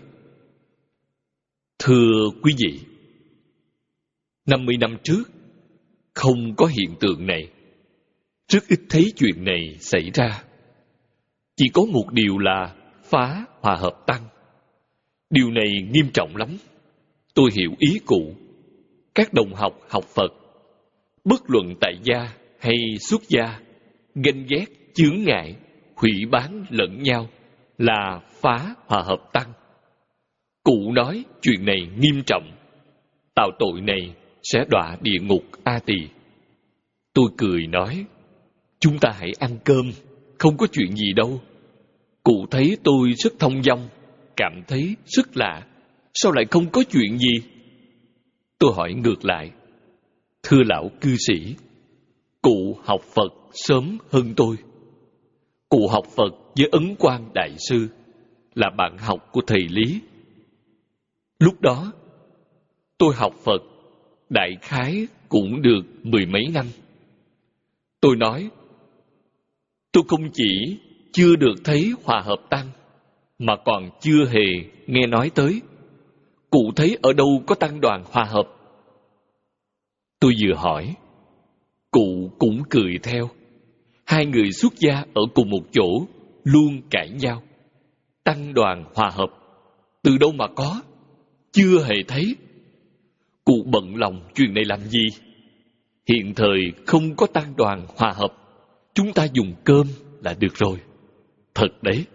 Thưa quý vị, năm mươi năm trước không có hiện tượng này. Rất ít thấy chuyện này xảy ra. Chỉ có một điều là phá hòa hợp tăng. Điều này nghiêm trọng lắm. Tôi hiểu ý cụ. Các đồng học học Phật, bất luận tại gia hay xuất gia, ganh ghét, chướng ngại, hủy bán lẫn nhau là phá hòa hợp tăng. Cụ nói chuyện này nghiêm trọng. Tạo tội này sẽ đọa địa ngục A Tỳ. Tôi cười nói: Chúng ta hãy ăn cơm, không có chuyện gì đâu. Cụ thấy tôi rất thông dong, cảm thấy rất lạ. Sao lại không có chuyện gì? Tôi hỏi ngược lại: Thưa lão cư sĩ, cụ học Phật sớm hơn tôi. Cụ học Phật với Ấn Quang Đại Sư, là bạn học của thầy Lý. Lúc đó tôi học Phật đại khái cũng được mười mấy năm. Tôi nói: Tôi không chỉ chưa được thấy hòa hợp tăng, mà còn chưa hề nghe nói tới. Cụ thấy ở đâu có tăng đoàn hòa hợp? Tôi vừa hỏi, cụ cũng cười theo. Hai người xuất gia ở cùng một chỗ luôn cãi nhau. Tăng đoàn hòa hợp từ đâu mà có? Chưa hề thấy. Cụ bận lòng chuyện này làm gì? Hiện thời không có tăng đoàn hòa hợp, chúng ta dùng cơm là được rồi. Thật đấy.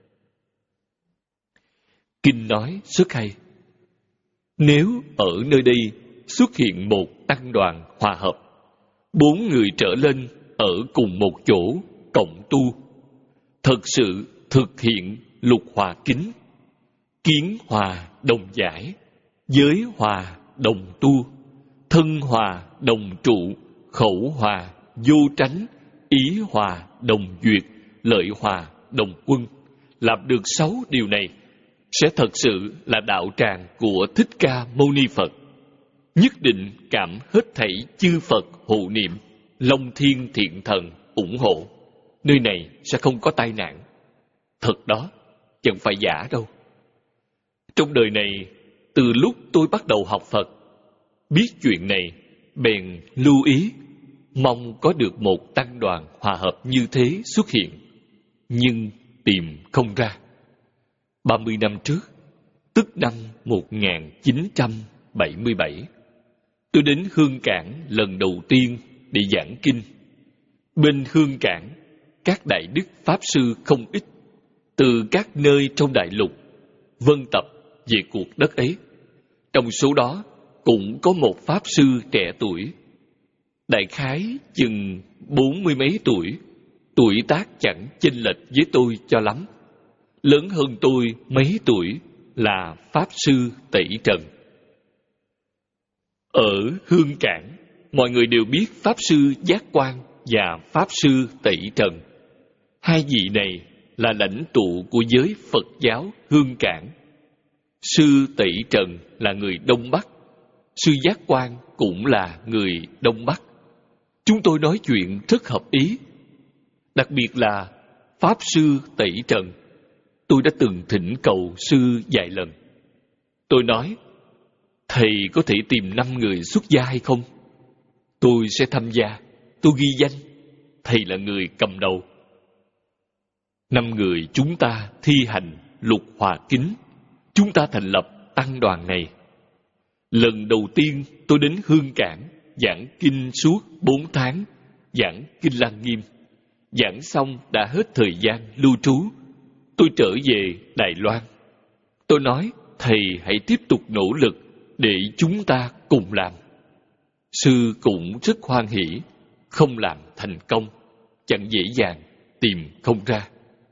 Kinh nói rất hay. Nếu ở nơi đây xuất hiện một tăng đoàn hòa hợp, bốn người trở lên ở cùng một chỗ cộng tu, thật sự thực hiện lục hòa kính, kiến hòa đồng giải, giới hòa đồng tu, thân hòa đồng trụ, khẩu hòa vô tránh, ý hòa đồng duyệt, lợi hòa đồng quân. Làm được sáu điều này sẽ thật sự là đạo tràng của Thích Ca Mâu Ni Phật. Nhất định cảm hết thảy chư Phật hộ niệm, Long Thiên Thiện Thần ủng hộ. Nơi này sẽ không có tai nạn. Thật đó, chẳng phải giả đâu. Trong đời này, từ lúc tôi bắt đầu học Phật, biết chuyện này, bèn lưu ý, mong có được một tăng đoàn hòa hợp như thế xuất hiện, nhưng tìm không ra. ba mươi năm trước, tức năm một nghìn chín trăm bảy mươi bảy, tôi đến Hương Cảng lần đầu tiên để giảng kinh. Bên Hương Cảng, các đại đức Pháp Sư không ít, từ các nơi trong đại lục, vân tập về cuộc đất ấy. Trong số đó, cũng có một Pháp Sư trẻ tuổi, đại khái chừng bốn mươi mấy tuổi, tuổi tác chẳng chênh lệch với tôi cho lắm. Lớn hơn tôi mấy tuổi là Pháp Sư Tẩy Trần. Ở Hương Cảng, mọi người đều biết Pháp Sư Giác Quan và Pháp Sư Tẩy Trần. Hai vị này là lãnh tụ của giới Phật giáo Hương Cảng. Sư Tẩy Trần là người Đông Bắc, Sư Giác Quan cũng là người Đông Bắc. Chúng tôi nói chuyện rất hợp ý. Đặc biệt là Pháp Sư Tẩy Trần, tôi đã từng thỉnh cầu sư vài lần. Tôi nói, thầy có thể tìm năm người xuất gia hay không? Tôi sẽ tham gia, tôi ghi danh, thầy là người cầm đầu. Năm người chúng ta thi hành lục hòa kính, chúng ta thành lập tăng đoàn này. Lần đầu tiên tôi đến Hương Cảng giảng kinh suốt bốn tháng, giảng Kinh Lăng Nghiêm. Giảng xong đã hết thời gian lưu trú. Tôi trở về Đài Loan. Tôi nói, thầy hãy tiếp tục nỗ lực để chúng ta cùng làm. Sư cũng rất hoan hỉ. Không làm thành công, chẳng dễ dàng, tìm không ra.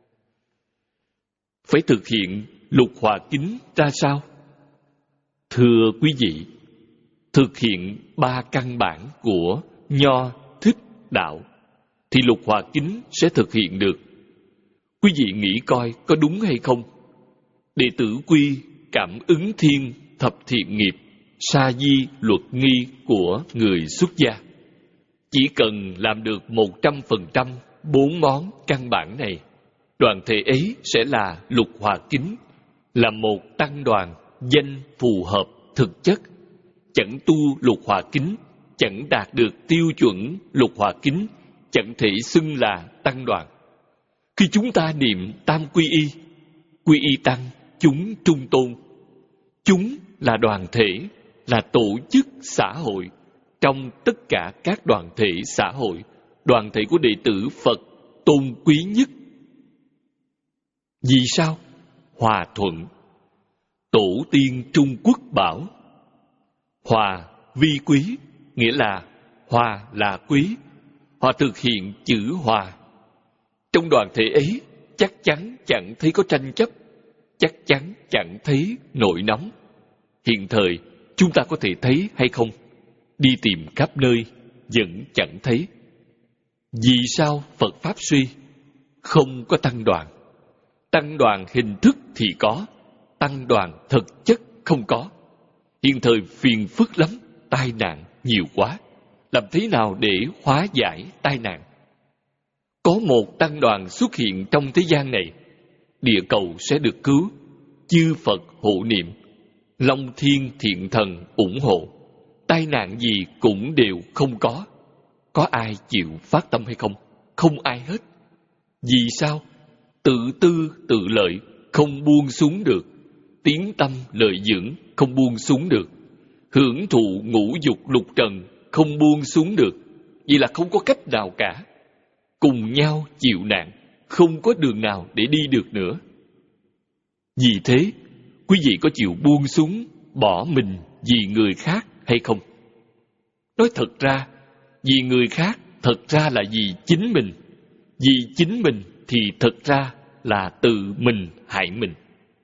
Phải thực hiện Lục Hòa Kính ra sao? Thưa quý vị, thực hiện ba căn bản của Nho, Thích, Đạo thì Lục Hòa Kính sẽ thực hiện được. Quý vị nghĩ coi có đúng hay không? Đệ tử quy cảm ứng thiên thập thiện nghiệp, sa di luật nghi của người xuất gia. Chỉ cần làm được một trăm phần trăm bốn món căn bản này, đoàn thể ấy sẽ là Lục Hòa Kính, là một tăng đoàn danh phù hợp thực chất. Chẳng tu Lục Hòa Kính, chẳng đạt được tiêu chuẩn Lục Hòa Kính, chẳng thể xưng là tăng đoàn. Khi chúng ta niệm tam quy y, quy y tăng, chúng trung tôn. Chúng là đoàn thể, là tổ chức xã hội. Trong tất cả các đoàn thể xã hội, đoàn thể của đệ tử Phật tôn quý nhất. Vì sao? Hòa thuận. Tổ tiên Trung Quốc bảo, hòa vi quý, nghĩa là hòa là quý. Họ thực hiện chữ hòa. Trong đoàn thể ấy, chắc chắn chẳng thấy có tranh chấp, chắc chắn chẳng thấy nổi nóng. Hiện thời, chúng ta có thể thấy hay không? Đi tìm khắp nơi, vẫn chẳng thấy. Vì sao Phật Pháp suy? Không có tăng đoàn. Tăng đoàn hình thức thì có, tăng đoàn thực chất không có. Hiện thời phiền phức lắm, tai nạn nhiều quá. Làm thế nào để hóa giải tai nạn? Có một tăng đoàn xuất hiện trong thế gian này, địa cầu sẽ được cứu, chư Phật hộ niệm, Long Thiên Thiện Thần ủng hộ, tai nạn gì cũng đều không có. Có ai chịu phát tâm hay không? Không ai hết. Vì sao? Tự tư tự lợi không buông xuống được, tiếng tâm lợi dưỡng không buông xuống được, hưởng thụ ngũ dục lục trần không buông xuống được. Vì là không có cách nào cả. Cùng nhau chịu nạn, không có đường nào để đi được nữa. Vì thế, quý vị có chịu buông xuống, bỏ mình vì người khác hay không? Nói thật ra, vì người khác thật ra là vì chính mình. Vì chính mình thì thật ra là tự mình hại mình.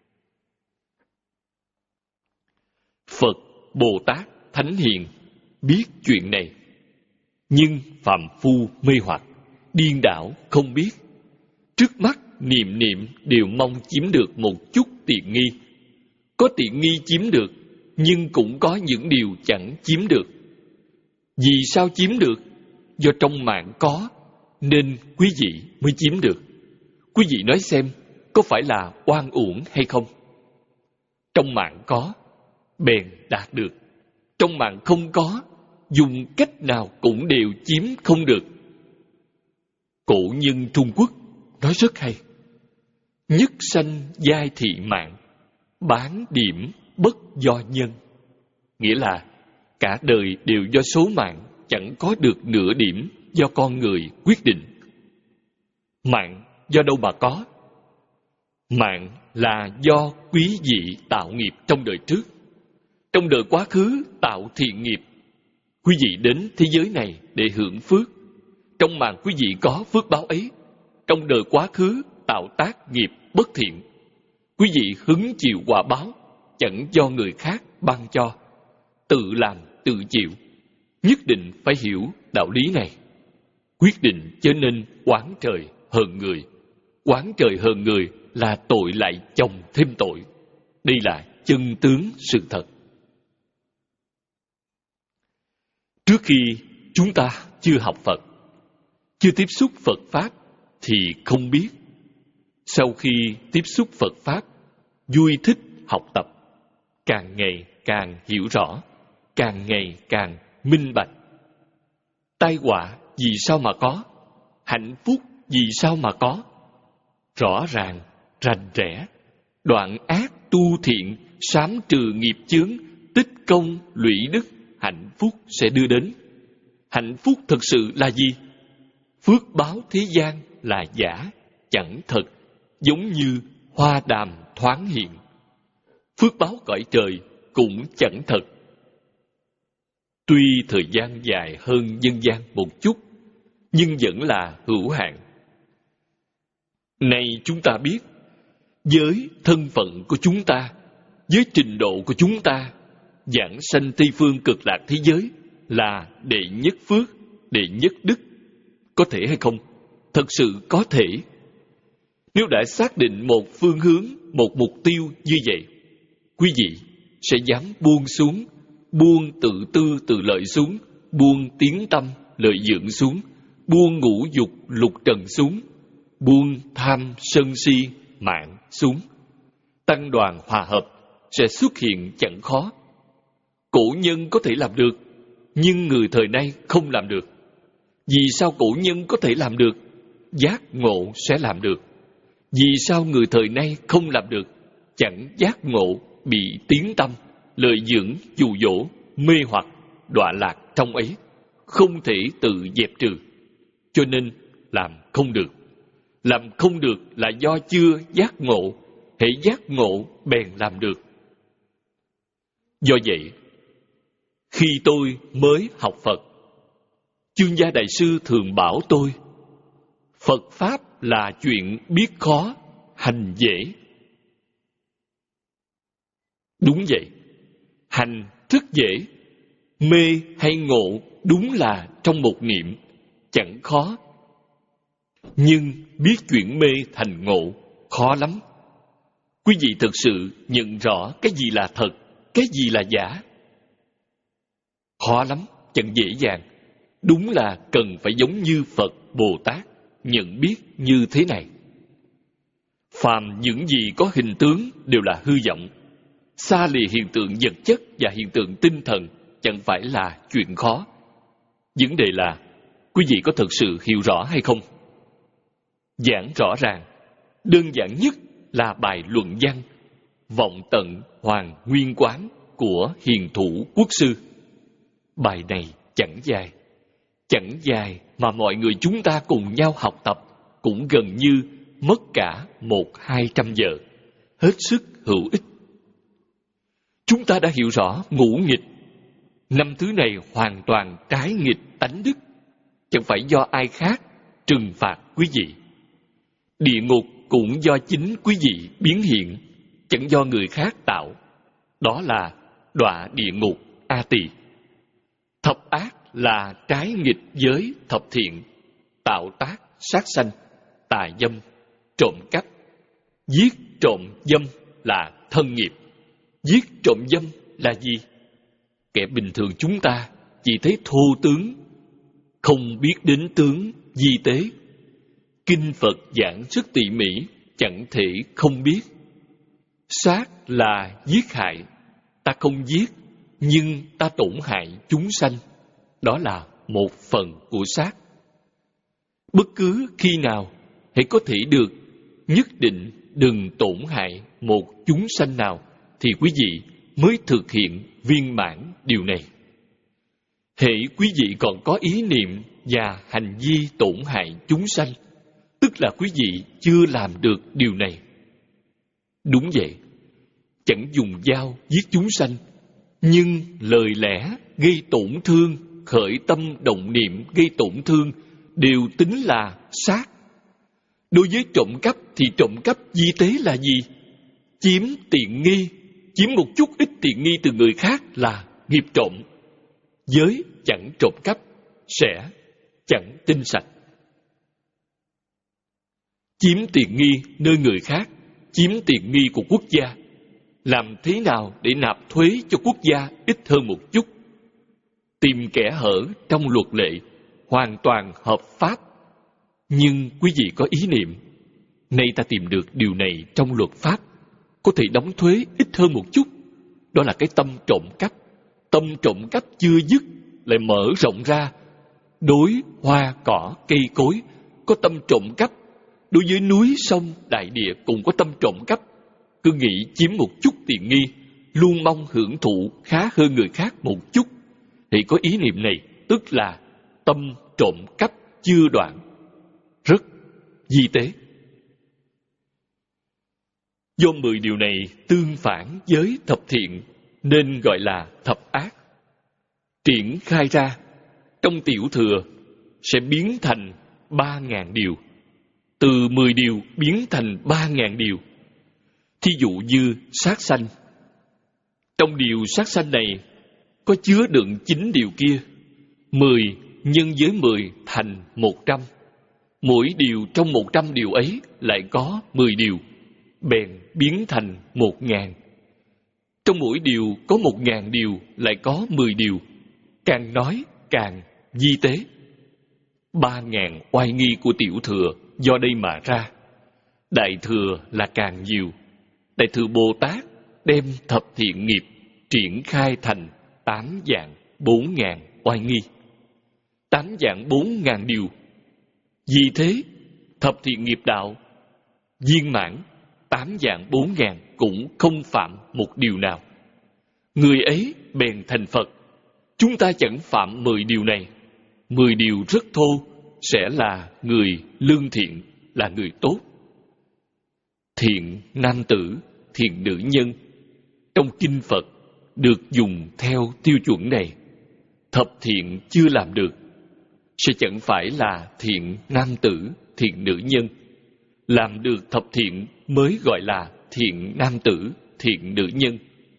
Phật, Bồ Tát, Thánh Hiền biết chuyện này, nhưng phàm phu mê hoặc, điên đảo không biết. Trước mắt niệm niệm đều mong chiếm được một chút tiện nghi. Có tiện nghi chiếm được, nhưng cũng có những điều chẳng chiếm được. Vì sao chiếm được? Do trong mạng có, nên quý vị mới chiếm được. Quý vị nói xem, có phải là oan uổng hay không? Trong mạng có, bèn đạt được. Trong mạng không có, dùng cách nào cũng đều chiếm không được. Cổ nhân Trung Quốc nói rất hay. Nhất sanh giai thị mạng, bán điểm bất do nhân. Nghĩa là cả đời đều do số mạng, chẳng có được nửa điểm do con người quyết định. Mạng do đâu mà có? Mạng là do quý vị tạo nghiệp trong đời trước. Trong đời quá khứ tạo thiện nghiệp, quý vị đến thế giới này để hưởng phước. Trong mạng quý vị có phước báo ấy. Trong đời quá khứ tạo tác nghiệp bất thiện, quý vị hứng chịu quả báo, chẳng do người khác ban cho, tự làm tự chịu. Nhất định phải hiểu đạo lý này. Quyết định chớ nên oán trời hờn người. Oán trời hờn người là tội lại chồng thêm tội. Đây là chân tướng sự thật. Trước khi chúng ta chưa học Phật, chưa tiếp xúc Phật Pháp thì không biết. Sau khi tiếp xúc Phật Pháp, vui thích học tập, càng ngày càng hiểu rõ, càng ngày càng minh bạch. Tai họa vì sao mà có? Hạnh phúc vì sao mà có? Rõ ràng, rành rẽ, đoạn ác tu thiện, sám trừ nghiệp chướng, tích công, lũy đức, hạnh phúc sẽ đưa đến. Hạnh phúc thực sự là gì? Phước báo thế gian là giả, chẳng thật, giống như hoa đàm thoáng hiện. Phước báo cõi trời cũng chẳng thật. Tuy thời gian dài hơn nhân gian một chút, nhưng vẫn là hữu hạn. Nay chúng ta biết, với thân phận của chúng ta, với trình độ của chúng ta, giảng sanh Tây Phương Cực Lạc thế giới là đệ nhất phước, đệ nhất đức. Có thể hay không? Thật sự có thể. Nếu đã xác định một phương hướng, một mục tiêu như vậy, quý vị sẽ dám buông xuống, buông tự tư tự lợi xuống, buông tiếng tâm lợi dưỡng xuống, buông ngũ dục lục trần xuống, buông tham sân si mạng xuống. Tăng đoàn hòa hợp sẽ xuất hiện chẳng khó. Cổ nhân có thể làm được, nhưng người thời nay không làm được. Vì sao cổ nhân có thể làm được? Giác ngộ sẽ làm được. Vì sao người thời nay không làm được? Chẳng giác ngộ, bị tiếng tâm, lợi dưỡng, dụ dỗ, mê hoặc, đọa lạc trong ấy, không thể tự dẹp trừ. Cho nên làm không được. Làm không được là do chưa giác ngộ, hễ giác ngộ bèn làm được. Do vậy, khi tôi mới học Phật, Chương Gia Đại Sư thường bảo tôi, Phật Pháp là chuyện biết khó, hành dễ. Đúng vậy, hành rất dễ, mê hay ngộ đúng là trong một niệm, chẳng khó. Nhưng biết chuyển mê thành ngộ, khó lắm. Quý vị thực sự nhận rõ cái gì là thật, cái gì là giả. Khó lắm, chẳng dễ dàng. Đúng là cần phải giống như Phật, Bồ Tát, nhận biết như thế này. Phàm những gì có hình tướng đều là hư vọng. Xa lìa hiện tượng vật chất và hiện tượng tinh thần chẳng phải là chuyện khó. Vấn đề là quý vị có thực sự hiểu rõ hay không? Giảng rõ ràng, đơn giản nhất là bài luận văn Vọng Tận Hoàng Nguyên Quán của Hiền Thủ Quốc Sư. Bài này chẳng dài, chẳng dài mà mọi người chúng ta cùng nhau học tập cũng gần như mất cả một hai trăm giờ, hết sức hữu ích. Chúng ta đã hiểu rõ ngũ nghịch. Năm thứ này hoàn toàn trái nghịch tánh đức, chẳng phải do ai khác trừng phạt quý vị. Địa ngục cũng do chính quý vị biến hiện, chẳng do người khác tạo. Đó là đọa địa ngục A Tỳ. Thập ác là trái nghịch với thập thiện: tạo tác, sát sanh, tà dâm, trộm cắp. Giết trộm dâm là thân nghiệp. Giết trộm dâm là gì? Kẻ bình thường chúng ta chỉ thấy thô tướng, không biết đến tướng di tế. Kinh Phật giảng rất tỉ mỉ, chẳng thể không biết. Sát là giết hại. Ta không giết, nhưng ta tổn hại chúng sanh. Đó là một phần của sát. Bất cứ khi nào hãy có thể được, nhất định đừng tổn hại một chúng sanh nào, thì quý vị mới thực hiện viên mãn điều này. Hễ quý vị còn có ý niệm và hành vi tổn hại chúng sanh, tức là quý vị chưa làm được điều này. Đúng vậy, chẳng dùng dao giết chúng sanh, nhưng lời lẽ gây tổn thương, khởi tâm động niệm gây tổn thương đều tính là sát. Đối với trộm cắp thì trộm cắp vi tế là gì? Chiếm tiện nghi, chiếm một chút ít tiện nghi từ người khác là nghiệp trộm. Giới chẳng trộm cắp sẽ chẳng tinh sạch. Chiếm tiện nghi nơi người khác, chiếm tiện nghi của quốc gia. Làm thế nào để nạp thuế cho quốc gia ít hơn một chút? Tìm kẽ hở trong luật lệ, hoàn toàn hợp pháp. Nhưng quý vị có ý niệm, nay ta tìm được điều này trong luật pháp, có thể đóng thuế ít hơn một chút. Đó là cái tâm trộm cắp. Tâm trộm cắp chưa dứt, lại mở rộng ra. Đối hoa cỏ cây cối có tâm trộm cắp, đối với núi sông đại địa cũng có tâm trộm cắp. cứ nghĩ chiếm một chút tiện nghi, luôn mong hưởng thụ khá hơn người khác một chút, thì có ý niệm này tức là tâm trộm cắp chưa đoạn, rất di tế. Do mười điều này tương phản với thập thiện nên gọi là thập ác. Triển khai ra, trong tiểu thừa sẽ biến thành ba ngàn điều, từ mười điều biến thành ba ngàn điều. Thí dụ như sát sanh. Trong điều sát sanh này có chứa đựng chín điều kia, mười nhân với mười thành một trăm. Mỗi điều trong một trăm điều ấy lại có mười điều, bèn biến thành một ngàn. Trong mỗi điều có một ngàn điều lại có mười điều, càng nói càng di tế. Ba ngàn oai nghi của tiểu thừa do đây mà ra. Đại thừa là càng nhiều. Đại thừa Bồ Tát đem thập thiện nghiệp triển khai thành tám dạng bốn ngàn oai nghi. Tám dạng bốn ngàn điều. Vì thế, thập thiện nghiệp đạo viên mãn, tám dạng bốn ngàn cũng không phạm một điều nào. Người ấy bèn thành Phật. Chúng ta chẳng phạm mười điều này. Mười điều rất thô, sẽ là người lương thiện, là người tốt. Thiện nam tử, thiện nữ nhân, trong kinh Phật được dùng theo tiêu chuẩn này. Thập thiện chưa làm được, sẽ chẳng phải là thiện nam tử, thiện nữ nhân. Làm được thập thiện mới gọi là thiện nam tử, thiện nữ nhân.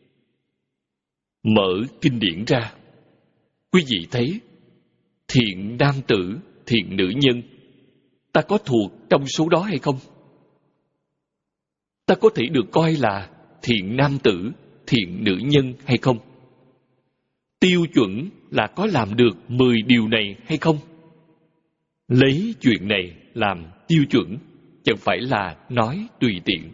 Mở kinh điển ra, quý vị thấy thiện nam tử, thiện nữ nhân, ta có thuộc trong số đó hay không? Ta có thể được coi là thiện nam tử, thiện nữ nhân hay không? Tiêu chuẩn là có làm được mười điều này hay không? Lấy chuyện này làm tiêu chuẩn, chẳng phải là nói tùy tiện.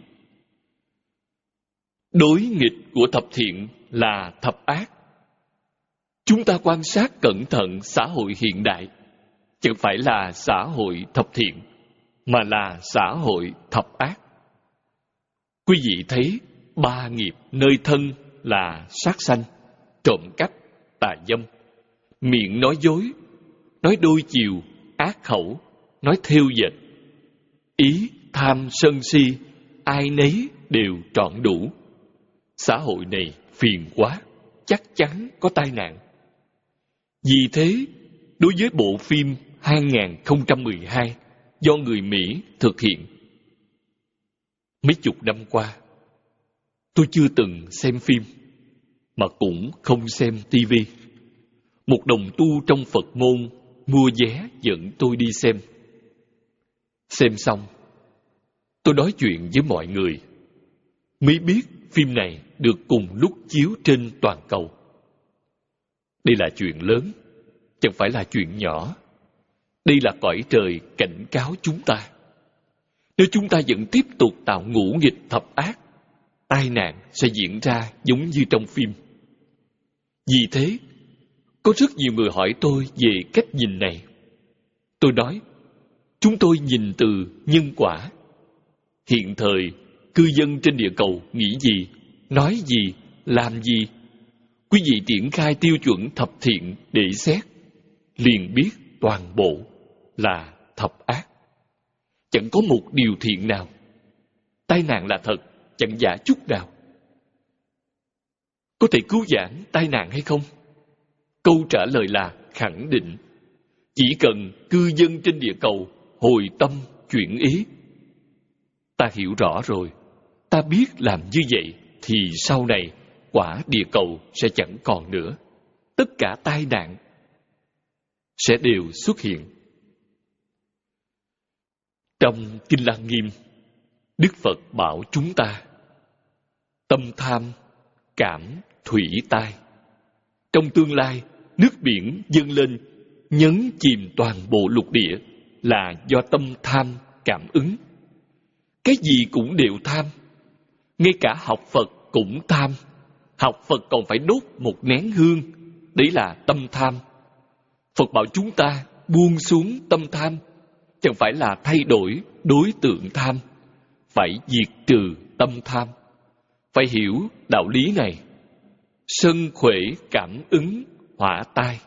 Đối nghịch của thập thiện là thập ác. Chúng ta quan sát cẩn thận xã hội hiện đại, chẳng phải là xã hội thập thiện, mà là xã hội thập ác. Quý vị thấy ba nghiệp nơi thân là sát sanh, trộm cắp, tà dâm, miệng nói dối, nói đôi chiều, ác khẩu, nói thêu dệt, ý tham sân si, ai nấy đều trọn đủ. Xã hội này phiền quá, chắc chắn có tai nạn. Vì thế, đối với bộ phim hai không một hai do người Mỹ thực hiện, mấy chục năm qua, tôi chưa từng xem phim, mà cũng không xem tivi. Một đồng tu trong Phật môn mua vé dẫn tôi đi xem. Xem xong, tôi nói chuyện với mọi người, mới biết phim này được cùng lúc chiếu trên toàn cầu. Đây là chuyện lớn, chẳng phải là chuyện nhỏ. Đây là cõi trời cảnh cáo chúng ta. Nếu chúng ta vẫn tiếp tục tạo ngũ nghịch thập ác, tai nạn sẽ diễn ra giống như trong phim. Vì thế, có rất nhiều người hỏi tôi về cách nhìn này. Tôi nói, chúng tôi nhìn từ nhân quả. Hiện thời, cư dân trên địa cầu nghĩ gì, nói gì, làm gì? Quý vị triển khai tiêu chuẩn thập thiện để xét, liền biết toàn bộ là thập ác. Chẳng có một điều thiện nào. Tai nạn là thật, chẳng giả chút nào. Có thể cứu vãn tai nạn hay không? Câu trả lời là khẳng định. Chỉ cần cư dân trên địa cầu hồi tâm chuyển ý. Ta hiểu rõ rồi, ta biết làm như vậy thì sau này quả địa cầu sẽ chẳng còn nữa. Tất cả tai nạn sẽ đều xuất hiện. Trong Kinh Lăng Nghiêm, Đức Phật bảo chúng ta: tâm tham, cảm, thủy tai. Trong tương lai, nước biển dâng lên, nhấn chìm toàn bộ lục địa là do tâm tham cảm ứng. Cái gì cũng đều tham. Ngay cả học Phật cũng tham. Học Phật còn phải đốt một nén hương. Đấy là tâm tham. Phật bảo chúng ta buông xuống tâm tham, chẳng phải là thay đổi đối tượng tham, phải diệt trừ tâm tham. phải hiểu đạo lý này. Sân khỏe cảm ứng hỏa tai.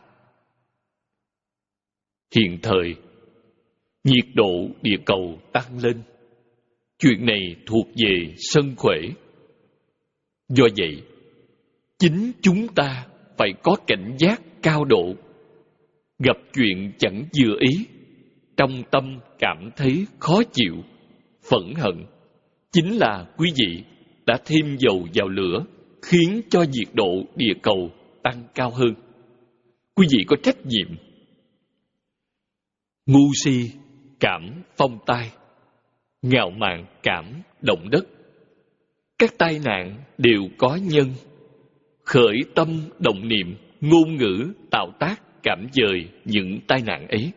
Hiện thời, nhiệt độ địa cầu tăng lên. Chuyện này thuộc về sân khỏe. Do vậy, chính chúng ta phải có cảnh giác cao độ. Gặp chuyện chẳng vừa ý, trong tâm cảm thấy khó chịu, phẫn hận, chính là quý vị đã thêm dầu vào lửa, khiến cho nhiệt độ địa cầu tăng cao hơn. Quý vị có trách nhiệm. Ngu si cảm phong tai, ngạo mạn cảm động đất. Các tai nạn đều có nhân. Khởi tâm động niệm, ngôn ngữ tạo tác cảm dời những tai nạn ấy.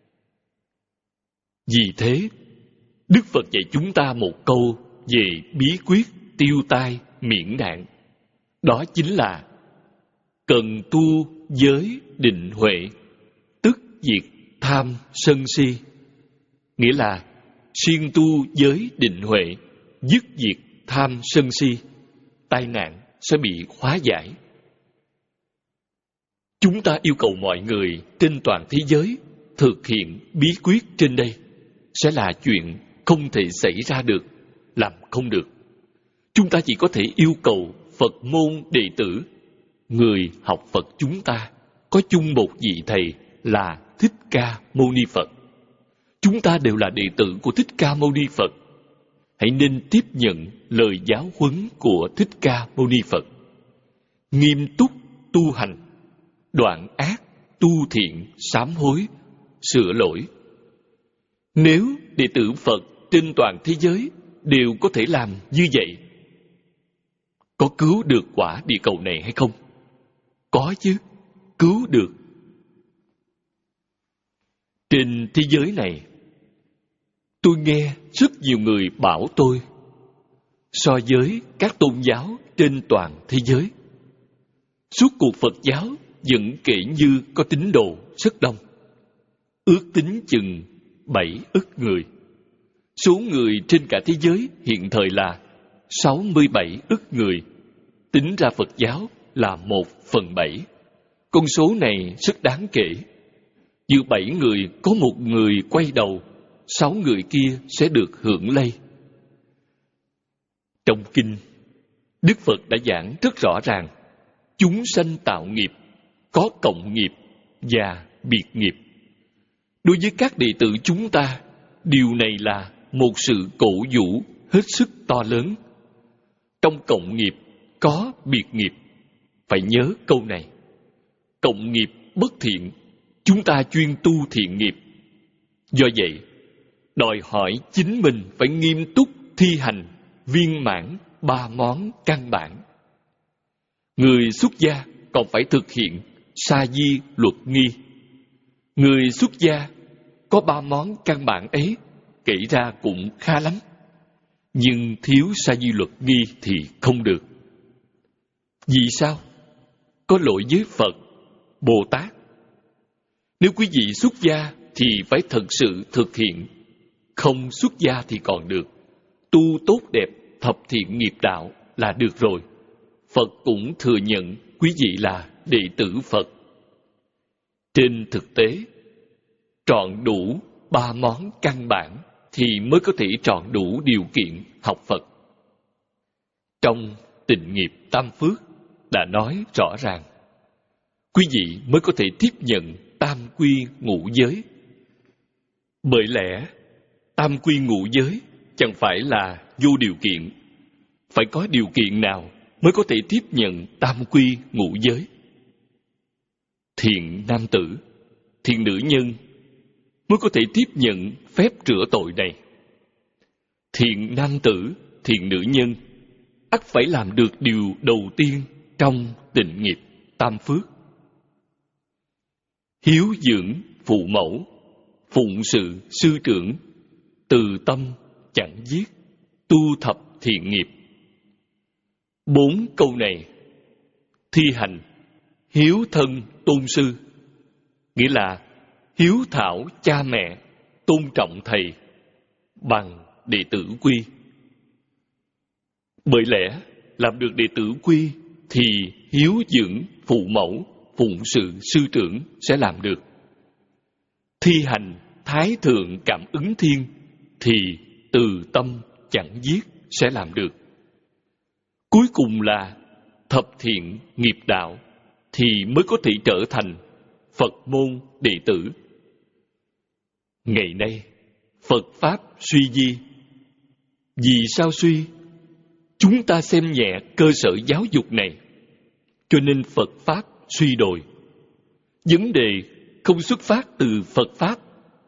Vì thế, Đức Phật dạy chúng ta một câu về bí quyết tiêu tai miễn nạn. Đó chính là cần tu giới định huệ, tức diệt tham sân si. Nghĩa là siêng tu giới định huệ, dứt diệt tham sân si, tai nạn sẽ bị hóa giải. Chúng ta yêu cầu mọi người trên toàn thế giới thực hiện bí quyết trên đây sẽ là chuyện không thể xảy ra được, làm không được. Chúng ta chỉ có thể yêu cầu Phật môn đệ tử, người học Phật chúng ta có chung một vị thầy là Thích Ca Mâu Ni Phật. Chúng ta đều là đệ tử của Thích Ca Mâu Ni Phật. Hãy nên tiếp nhận lời giáo huấn của Thích Ca Mâu Ni Phật. Nghiêm túc tu hành, đoạn ác, tu thiện, sám hối, sửa lỗi. Nếu đệ tử Phật trên toàn thế giới đều có thể làm như vậy, có cứu được quả địa cầu này hay không? Có chứ, cứu được. Trên thế giới này, tôi nghe rất nhiều người bảo tôi, so với các tôn giáo trên toàn thế giới, suốt cuộc Phật giáo vẫn kể như có tín đồ rất đông, ước tính chừng bảy ức người. Số người trên cả thế giới hiện thời là sáu mươi bảy ức người, tính ra Phật giáo là một phần bảy. Con số này rất đáng kể. Giữa bảy người có một người quay đầu, sáu người kia sẽ được hưởng lây. Trong kinh, Đức Phật đã giảng rất rõ ràng, chúng sanh tạo nghiệp, có cộng nghiệp và biệt nghiệp. Đối với các đệ tử chúng ta, điều này là một sự cổ vũ hết sức to lớn. Trong cộng nghiệp có biệt nghiệp. Phải nhớ câu này. Cộng nghiệp bất thiện, chúng ta chuyên tu thiện nghiệp. Do vậy, đòi hỏi chính mình phải nghiêm túc thi hành viên mãn ba món căn bản. Người xuất gia còn phải thực hiện sa di luật nghi. Người xuất gia có ba món căn bản ấy, kể ra cũng khá lắm. Nhưng thiếu sa di luật nghi thì không được. Vì sao? Có lỗi với Phật, Bồ Tát. Nếu quý vị xuất gia thì phải thật sự thực hiện. Không xuất gia thì còn được. Tu tốt đẹp, thập thiện nghiệp đạo là được rồi. Phật cũng thừa nhận quý vị là đệ tử Phật. Trên thực tế, trọn đủ ba món căn bản thì mới có thể trọn đủ điều kiện học Phật. Trong Tịnh Nghiệp Tam Phước đã nói rõ ràng, quý vị mới có thể tiếp nhận tam quy ngũ giới. Bởi lẽ, tam quy ngũ giới chẳng phải là vô điều kiện. Phải có điều kiện nào mới có thể tiếp nhận tam quy ngũ giới. Thiện nam tử, thiện nữ nhân mới có thể tiếp nhận phép rửa tội này. Thiện nam tử, thiện nữ nhân ắt phải làm được điều đầu tiên trong Tịnh Nghiệp Tam Phước. Hiếu dưỡng phụ mẫu, phụng sự sư trưởng, từ tâm chẳng giết, tu thập thiện nghiệp. Bốn câu này thi hành hiếu thân tôn sư, nghĩa là hiếu thảo cha mẹ, tôn trọng thầy bằng đệ tử quy. Bởi lẽ làm được đệ tử quy thì hiếu dưỡng phụ mẫu, phụng sự sư trưởng sẽ làm được. Thi hành thái thượng cảm ứng thiên thì từ tâm chẳng giết sẽ làm được. Cuối cùng là thập thiện nghiệp đạo thì mới có thể trở thành Phật môn đệ tử. Ngày nay, Phật Pháp suy di. Vì sao suy? Chúng ta xem nhẹ cơ sở giáo dục này, cho nên Phật Pháp suy đồi. Vấn đề không xuất phát từ Phật Pháp,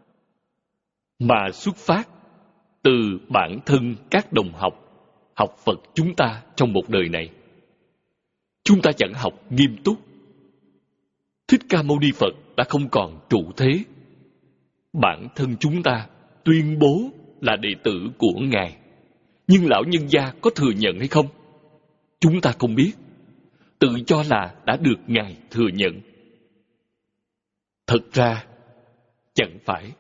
mà xuất phát từ bản thân các đồng học, học Phật chúng ta trong một đời này. Chúng ta chẳng học nghiêm túc. Thích Ca Mâu Ni Phật đã không còn trụ thế. Bản thân chúng ta tuyên bố là đệ tử của Ngài, nhưng lão nhân gia có thừa nhận hay không? Chúng ta không biết. Tự cho là đã được Ngài thừa nhận. Thật ra, chẳng phải.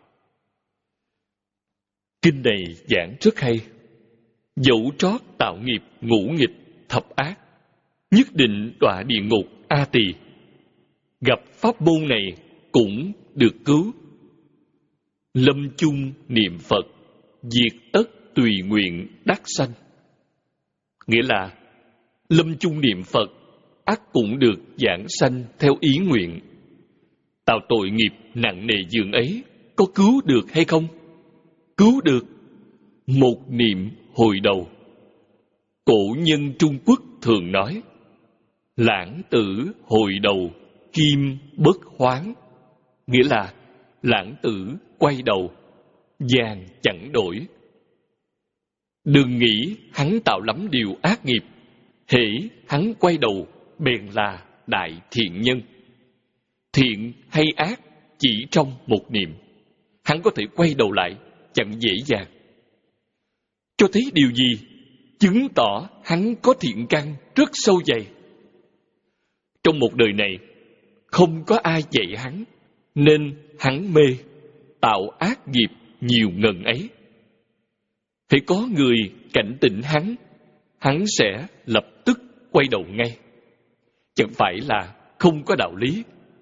Kinh này giảng rất hay. Dẫu trót tạo nghiệp ngũ nghịch thập ác, nhất định đọa địa ngục A Tỳ. Gặp pháp môn này cũng được cứu. Lâm chung niệm Phật, diệt tất tùy nguyện đắc sanh. Nghĩa là lâm chung niệm Phật ắt cũng được giảng sanh theo ý nguyện. Tạo tội nghiệp nặng nề dường ấy có cứu được hay không? Cứu được. Một niệm hồi đầu. Cổ nhân Trung Quốc thường nói, lãng tử hồi đầu, kim bất hoán. Nghĩa là lãng tử quay đầu, vàng chẳng đổi. Đừng nghĩ hắn tạo lắm điều ác nghiệp, hễ hắn quay đầu bèn là đại thiện nhân. Thiện hay ác chỉ trong một niệm, hắn có thể quay đầu lại chẳng dễ dàng. Cho thấy điều gì? Chứng tỏ hắn có thiện căn rất sâu dày. Trong một đời này, không có ai dạy hắn, nên hắn mê, tạo ác nghiệp nhiều ngần ấy. Phải có người cảnh tỉnh hắn, hắn sẽ lập tức quay đầu ngay. Chẳng phải là không có đạo lý.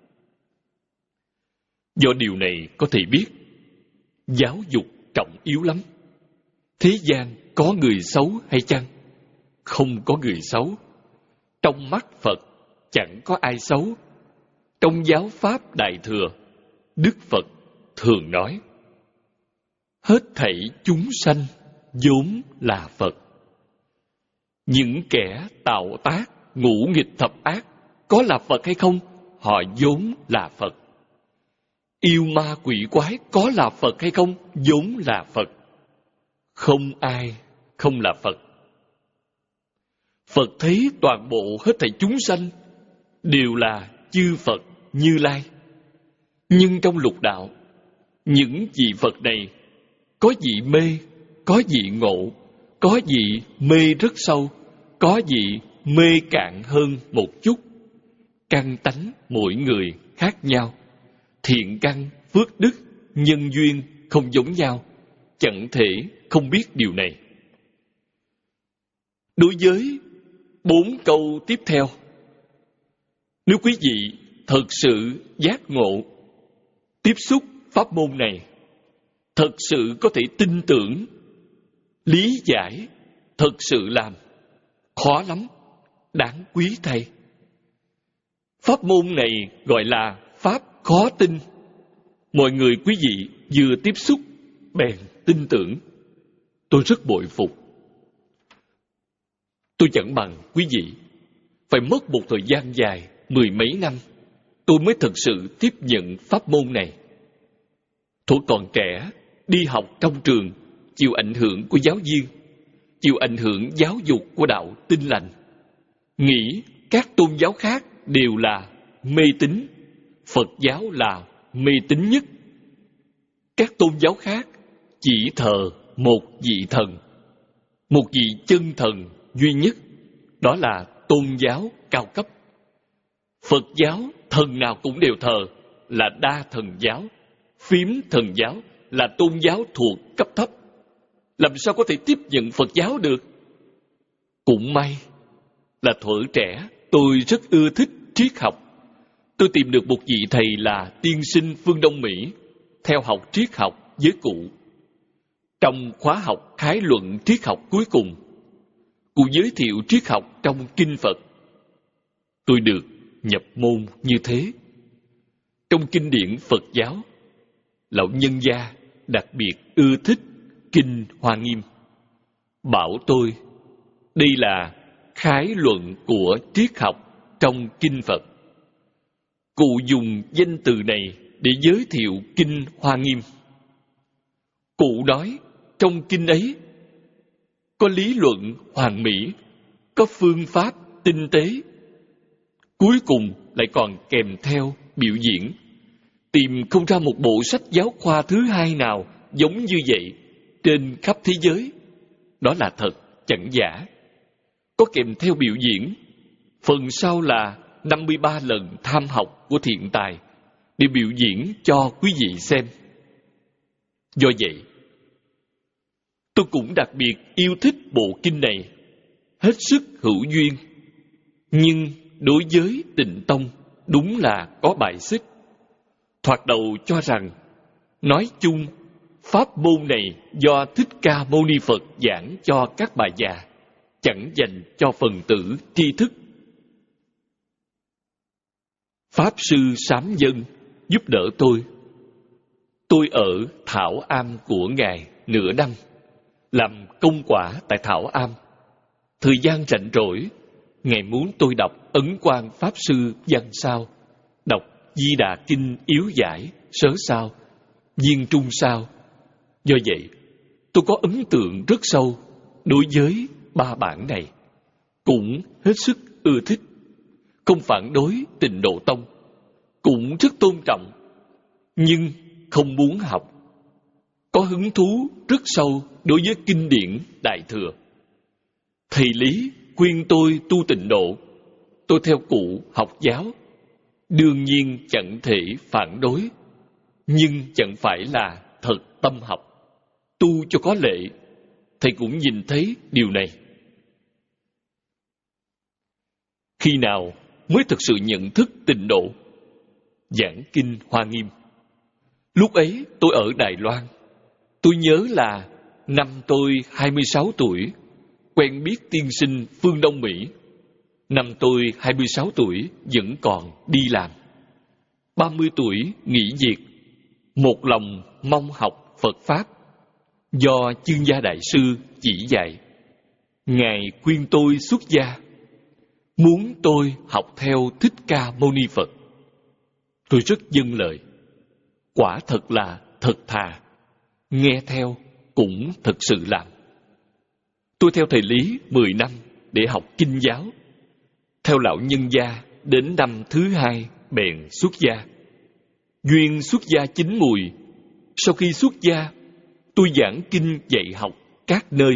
Do điều này có thể biết, giáo dục trọng yếu lắm. Thế gian có người xấu hay chăng? Không có người xấu. Trong mắt Phật chẳng có ai xấu. Trong giáo pháp Đại Thừa, Đức Phật thường nói, hết thảy chúng sanh vốn là Phật. Những kẻ tạo tác ngũ nghịch thập ác có là Phật hay không? Họ vốn là Phật. Yêu ma quỷ quái có là Phật hay không? Vốn là Phật. Không ai không là Phật. Phật thấy toàn bộ hết thảy chúng sanh đều là chư Phật Như Lai. Nhưng trong lục đạo, những vị Phật này có vị mê, có vị ngộ, có vị mê rất sâu, có vị mê cạn hơn một chút. Căn tánh mỗi người khác nhau. Thiện căn, phước đức, nhân duyên không giống nhau. Chẳng thể không biết điều này. Đối với bốn câu tiếp theo, nếu quý vị thật sự giác ngộ, tiếp xúc pháp môn này, thật sự có thể tin tưởng, lý giải, thật sự làm, khó lắm, đáng quý thay. Pháp môn này gọi là pháp khó tin. Mọi người quý vị vừa tiếp xúc bèn tin tưởng. Tôi rất bội phục. Tôi chẳng bằng quý vị. Phải mất một thời gian dài, mười mấy năm, tôi mới thật sự tiếp nhận pháp môn này. Thuở còn trẻ, đi học trong trường, chịu ảnh hưởng của giáo viên, chịu ảnh hưởng giáo dục của đạo Tin Lành, nghĩ các tôn giáo khác đều là mê tín, Phật giáo là mê tín nhất. Các tôn giáo khác chỉ thờ một vị thần, một vị chân thần duy nhất, đó là tôn giáo cao cấp. Phật giáo thần nào cũng đều thờ là đa thần giáo, phiếm thần giáo là tôn giáo thuộc cấp thấp. Làm sao có thể tiếp nhận Phật giáo được? Cũng may, Là thuở trẻ, tôi rất ưa thích triết học. Tôi tìm được một vị thầy là tiên sinh phương Đông Mỹ, theo học triết học với cụ. Trong khóa học khái luận triết học cuối cùng, cụ giới thiệu triết học trong kinh Phật. Tôi được nhập môn như thế. Trong kinh điển Phật giáo, lão nhân gia đặc biệt ưa thích kinh Hoa Nghiêm. Bảo tôi, đây là khái luận của triết học trong kinh Phật. Cụ dùng danh từ này để giới thiệu kinh Hoa Nghiêm. Cụ nói trong kinh ấy có lý luận hoàn mỹ, có phương pháp tinh tế, cuối cùng lại còn kèm theo biểu diễn. Tìm không ra một bộ sách giáo khoa thứ hai nào giống như vậy trên khắp thế giới. Đó là thật, chẳng giả. Có kèm theo biểu diễn, phần sau là năm mươi ba lần tham học của thiện tài để biểu diễn cho quý vị xem. Do vậy, tôi cũng đặc biệt yêu thích bộ kinh này, hết sức hữu duyên. Nhưng đối với Tịnh Tông đúng là có bài xích. Thoạt đầu cho rằng, nói chung, pháp môn này do Thích Ca Mâu Ni Phật giảng cho các bà già, chẳng dành cho phần tử tri thức. Pháp sư Sám Dân giúp đỡ tôi. Tôi ở Thảo Am của Ngài nửa năm, làm công quả tại Thảo Am. Thời gian rảnh rỗi, Ngài muốn tôi đọc Ấn Quang Pháp Sư Văn Sao, đọc Di Đà Kinh Yếu Giải Sớ Sao, Viên Trung Sao. Do vậy, tôi có ấn tượng rất sâu đối với ba bản này, cũng hết sức ưa thích. Không phản đối Tịnh Độ Tông, cũng rất tôn trọng, nhưng không muốn học. Có hứng thú rất sâu đối với kinh điển Đại Thừa. Thầy Lý khuyên tôi tu Tịnh Độ, tôi theo cụ học giáo, đương nhiên chẳng thể phản đối, nhưng chẳng phải là thật tâm học. Tu cho có lệ, thầy cũng nhìn thấy điều này. Khi nào mới thực sự nhận thức Tịnh Độ? Giảng kinh Hoa Nghiêm. Lúc ấy tôi ở Đài Loan. Tôi nhớ là năm tôi hai mươi sáu tuổi, quen biết tiên sinh phương Đông Mỹ. Năm tôi hai mươi sáu tuổi vẫn còn đi làm. ba mươi tuổi nghỉ việc, một lòng mong học Phật Pháp, do Chương Gia Đại Sư chỉ dạy. Ngài khuyên tôi xuất gia, muốn tôi học theo Thích Ca Mâu Ni Phật. Tôi rất vâng lời. Quả thật là thật thà, nghe theo cũng thật sự làm. Tôi theo thầy Lý mười năm để học kinh giáo. Theo lão nhân gia đến năm thứ hai bèn xuất gia. Duyên xuất gia chín mùi. Sau khi xuất gia, tôi giảng kinh dạy học các nơi.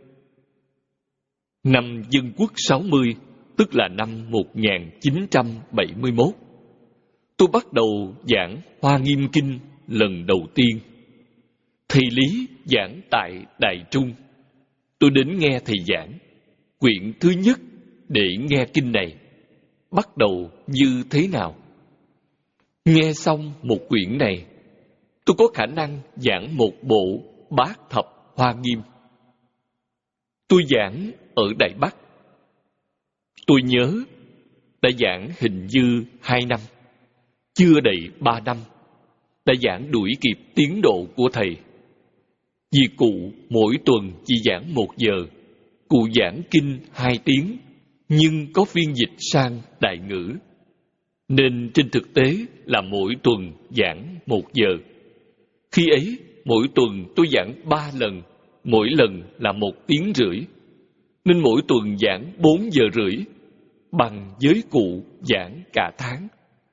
Năm Dân Quốc sáu mươi, tức là năm một nghìn chín trăm bảy mươi mốt, tôi bắt đầu giảng Hoa Nghiêm Kinh lần đầu tiên. Thầy Lý giảng tại Đài Trung. Tôi đến nghe thầy giảng quyển thứ nhất để nghe kinh này bắt đầu như thế nào. Nghe xong một quyển này, tôi có khả năng giảng một bộ Bát Thập Hoa Nghiêm. Tôi giảng ở Đài Bắc. Tôi nhớ đã giảng hình như hai năm, chưa đầy ba năm, đã giảng đuổi kịp tiến độ của thầy. Vì cụ mỗi tuần chỉ giảng một giờ, cụ giảng kinh hai tiếng, nhưng có phiên dịch sang Đại ngữ, nên trên thực tế là mỗi tuần giảng một giờ. Khi ấy, mỗi tuần tôi giảng ba lần, mỗi lần là một tiếng rưỡi, nên mỗi tuần giảng bốn giờ rưỡi, bằng với cụ giảng cả tháng.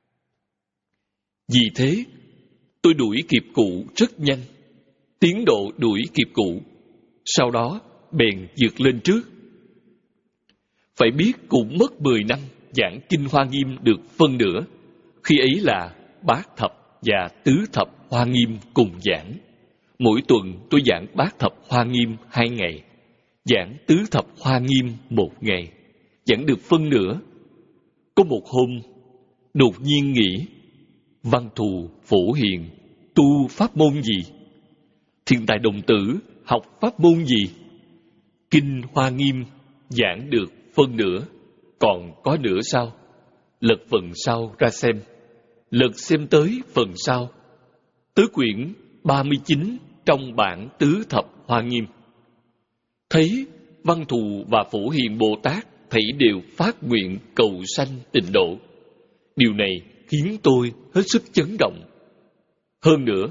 Vì thế, tôi đuổi kịp cụ rất nhanh, tiến độ đuổi kịp cụ, sau đó bèn vượt lên trước. Phải biết cũng mất mười năm giảng kinh Hoa Nghiêm được phân nửa. Khi ấy là Bát Thập và Tứ Thập Hoa Nghiêm cùng giảng. Mỗi tuần tôi giảng Bát Thập Hoa Nghiêm hai ngày, giảng Tứ Thập Hoa Nghiêm một ngày, chẳng được phân nửa. Có một hôm, đột nhiên nghĩ, Văn Thù, Phổ Hiền tu pháp môn gì? Thiện Tài Đồng Tử học pháp môn gì? Kinh Hoa Nghiêm giảng được phân nửa, còn có nửa sao? Lật phần sau ra xem. Lật xem tới phần sau, tới quyển ba mươi chín trong bản Tứ Thập Hoa Nghiêm. Thấy Văn Thù và Phổ Hiền Bồ Tát thảy đều phát nguyện cầu sanh tịnh độ. Điều này khiến tôi hết sức chấn động. Hơn nữa,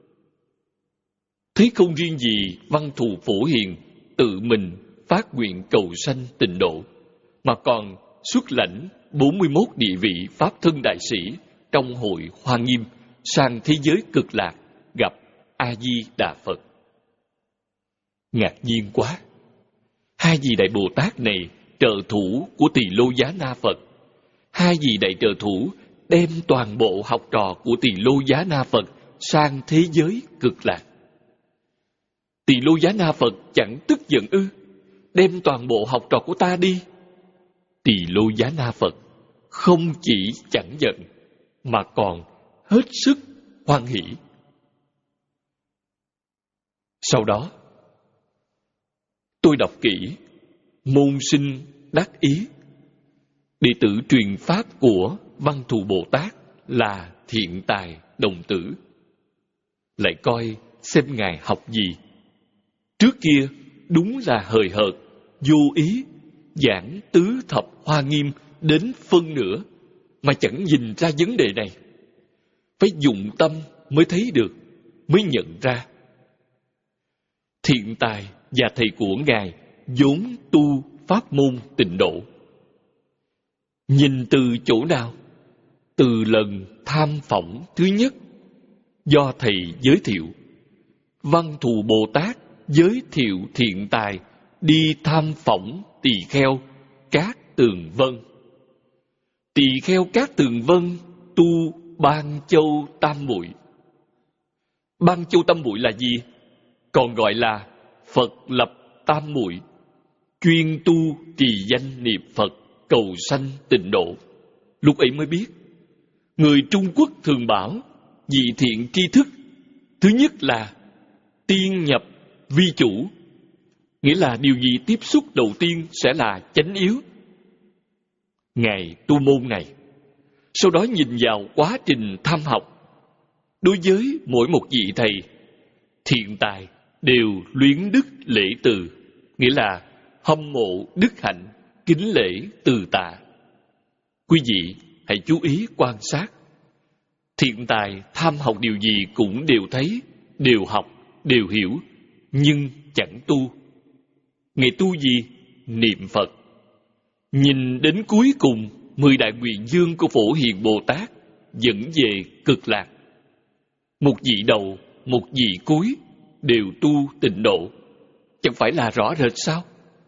thấy không riêng gì Văn Thù Phổ Hiền tự mình phát nguyện cầu sanh tịnh độ, mà còn xuất lãnh bốn mươi mốt địa vị Pháp thân đại sĩ trong hội Hoa Nghiêm sang thế giới cực lạc gặp A-di-đà Phật. Ngạc nhiên quá! Hai vị đại Bồ Tát này trợ thủ của Tỳ Lô Giá Na Phật. Hai vị đại trợ thủ đem toàn bộ học trò của Tỳ Lô Giá Na Phật sang thế giới cực lạc. Tỳ Lô Giá Na Phật chẳng tức giận ư? Đem toàn bộ học trò của ta đi. Tỳ Lô Giá Na Phật không chỉ chẳng giận, mà còn hết sức hoan hỷ. Sau đó, tôi đọc kỹ Môn Sinh Đắc Ý. Đệ tử truyền pháp của Văn Thù Bồ Tát là Thiện Tài Đồng Tử. Lại coi xem Ngài học gì. Trước kia đúng là hời hợt, vô ý, giảng Tứ Thập Hoa Nghiêm đến phân nửa, mà chẳng nhìn ra vấn đề này. Phải dụng tâm mới thấy được, mới nhận ra. Thiện Tài và thầy của Ngài vốn tu pháp môn tịnh độ. Nhìn từ chỗ nào? Từ lần tham phỏng thứ nhất do thầy giới thiệu. Văn Thù Bồ Tát giới thiệu Thiện Tài đi tham phỏng tỳ kheo Cát Tường Vân. Tỳ kheo Cát Tường Vân tu Ban Châu Tam Muội. Ban Châu Tam Muội là gì? Còn gọi là Phật lập Tam Muội, chuyên tu trì danh niệm Phật, cầu sanh tịnh độ. Lúc ấy mới biết, người Trung Quốc thường bảo vị thiện tri thức, thứ nhất là tiên nhập vi chủ, nghĩa là điều gì tiếp xúc đầu tiên sẽ là chánh yếu. Ngài tu môn này, sau đó nhìn vào quá trình tham học. Đối với mỗi một vị thầy, Thiện Tài đều luyến đức lễ từ, nghĩa là hâm mộ đức hạnh, kính lễ từ tạ. Quý vị hãy chú ý quan sát. Thiện Tài tham học điều gì cũng đều thấy, đều học, đều hiểu, nhưng chẳng tu. Ngài tu gì? Niệm Phật. Nhìn đến cuối cùng, mười đại nguyện dương của Phổ Hiền Bồ Tát dẫn về cực lạc. Một vị đầu, một vị cuối đều tu tịnh độ, chẳng phải là rõ rệt sao?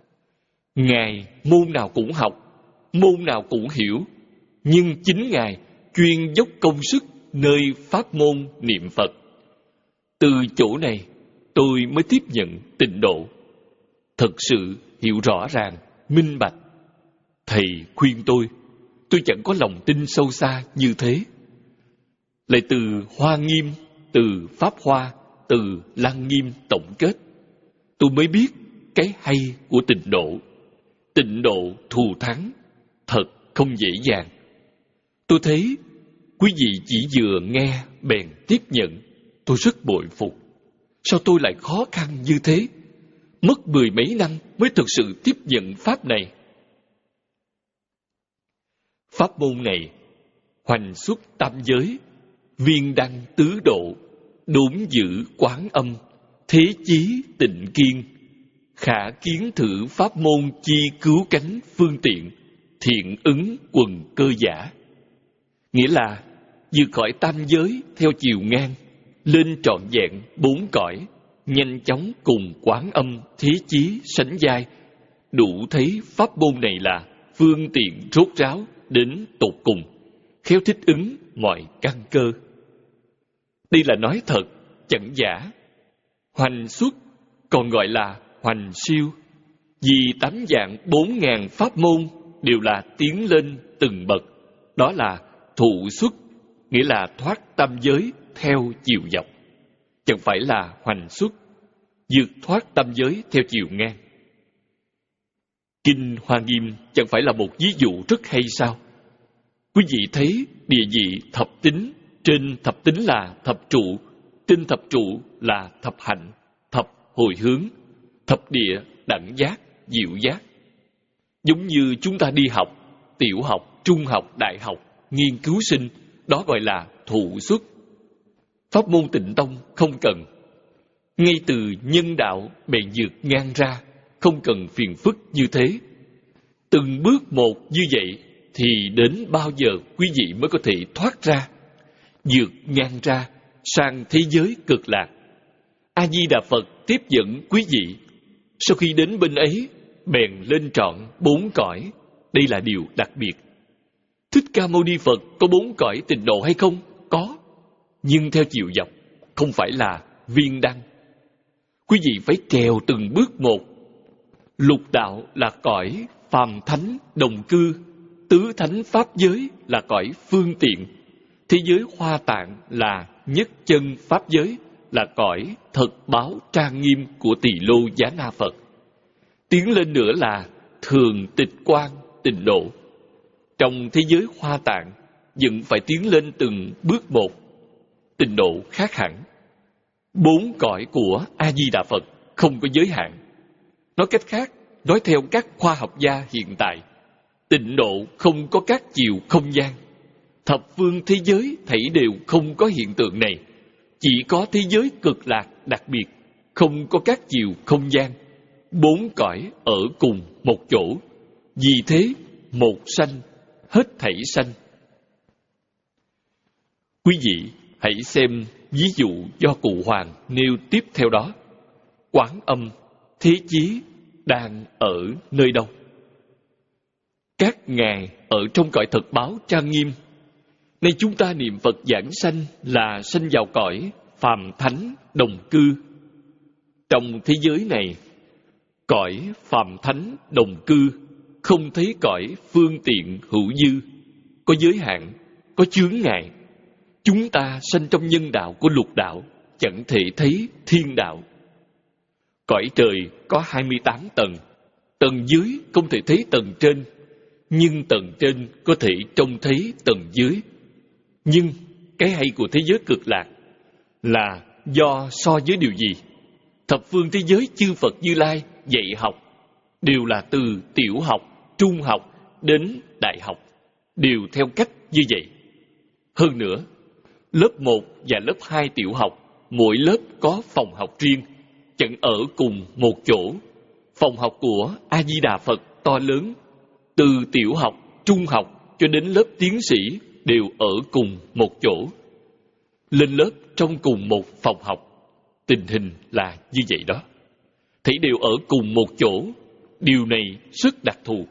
Ngài môn nào cũng học, môn nào cũng hiểu, nhưng chính Ngài chuyên dốc công sức nơi pháp môn niệm Phật. Từ chỗ này, tôi mới tiếp nhận tịnh độ. Thật sự hiểu rõ ràng, minh bạch. Thầy khuyên tôi, tôi chẳng có lòng tin sâu xa như thế. Lại từ Hoa Nghiêm, từ Pháp Hoa, từ Lăng Nghiêm tổng kết, tôi mới biết cái hay của tịnh độ. Tịnh độ thù thắng, thật không dễ dàng. Tôi thấy quý vị chỉ vừa nghe bèn tiếp nhận, tôi rất bội phục. Sao tôi lại khó khăn như thế? Mất mười mấy năm mới thực sự tiếp nhận pháp này. Pháp môn này hoành xuất tam giới, viên đăng tứ độ, đốn giữ quán âm, thế chí tịnh kiên, khả kiến thử pháp môn chi cứu cánh phương tiện, thiện ứng quần cơ giả. Nghĩa là vượt khỏi tam giới theo chiều ngang, lên trọn vẹn bốn cõi, nhanh chóng cùng quán âm thế chí sánh vai, đủ thấy pháp môn này là phương tiện rốt ráo đến tột cùng, khéo thích ứng mọi căn cơ. Đây là nói thật, chẳng giả. Hoành xuất còn gọi là hoành siêu, vì tám dạng bốn ngàn pháp môn đều là tiến lên từng bậc. Đó là thụ xuất, nghĩa là thoát tam giới theo chiều dọc, chẳng phải là hoành xuất, vượt thoát tam giới theo chiều ngang. Kinh Hoa Nghiêm chẳng phải là một ví dụ rất hay sao? Quý vị thấy địa vị thập tính, trên thập tính là thập trụ, trên thập trụ là thập hạnh, thập hồi hướng, thập địa, đẳng giác, diệu giác. Giống như chúng ta đi học, tiểu học, trung học, đại học, nghiên cứu sinh, đó gọi là thụ xuất. Pháp môn Tịnh Tông không cần. Ngay từ nhân đạo bèn vượt ngang ra, không cần phiền phức như thế. Từng bước một như vậy thì đến bao giờ quý vị mới có thể thoát ra, vượt ngang ra sang thế giới cực lạc. A Di Đà Phật tiếp dẫn quý vị, sau khi đến bên ấy bèn lên trọn bốn cõi. Đây là điều đặc biệt. Thích Ca Mâu Ni Phật có bốn cõi tịnh độ hay không? Có, nhưng theo chiều dọc, không phải là viên đăng. Quý vị phải trèo từng bước một. Lục đạo là cõi phàm thánh đồng cư, tứ thánh pháp giới là cõi phương tiện, thế giới hoa tạng là nhất chân pháp giới, là cõi thật báo trang nghiêm của Tỳ Lô Giá Na Phật. Tiến lên nữa là thường tịch quan tịnh độ. Trong thế giới hoa tạng vẫn phải tiến lên từng bước một. Tịnh độ khác hẳn. Bốn cõi của A Di Đà Phật không có giới hạn. Nói cách khác, nói theo các khoa học gia hiện tại, tịnh độ không có các chiều không gian. Thập phương thế giới thảy đều không có hiện tượng này. Chỉ có thế giới cực lạc đặc biệt, không có các chiều không gian. Bốn cõi ở cùng một chỗ. Vì thế, một sanh, hết thảy sanh. Quý vị hãy xem ví dụ do Cụ Hoàng nêu tiếp theo đó. Quán Âm, Thế Chí đang ở nơi đâu? Các ngài ở trong cõi thật báo trang nghiêm. Nay chúng ta niệm Phật giảng sanh là sanh vào cõi phàm thánh đồng cư. Trong thế giới này, cõi phàm thánh đồng cư không thấy cõi phương tiện hữu dư, có giới hạn, có chướng ngại. Chúng ta sanh trong nhân đạo của lục đạo, chẳng thể thấy thiên đạo. Cõi trời có hai mươi tám tầng, tầng dưới không thể thấy tầng trên, nhưng tầng trên có thể trông thấy tầng dưới. Nhưng cái hay của thế giới cực lạc là do so với điều gì? Thập phương thế giới chư Phật Như Lai dạy học đều là từ tiểu học, trung học đến đại học, đều theo cách như vậy. Hơn nữa, lớp một và lớp hai tiểu học, mỗi lớp có phòng học riêng, chẳng ở cùng một chỗ. Phòng học của A Di Đà Phật to lớn, từ tiểu học, trung học cho đến lớp tiến sĩ đều ở cùng một chỗ. Lên lớp trong cùng một phòng học, tình hình là như vậy đó. Thảy đều ở cùng một chỗ, điều này rất đặc thù.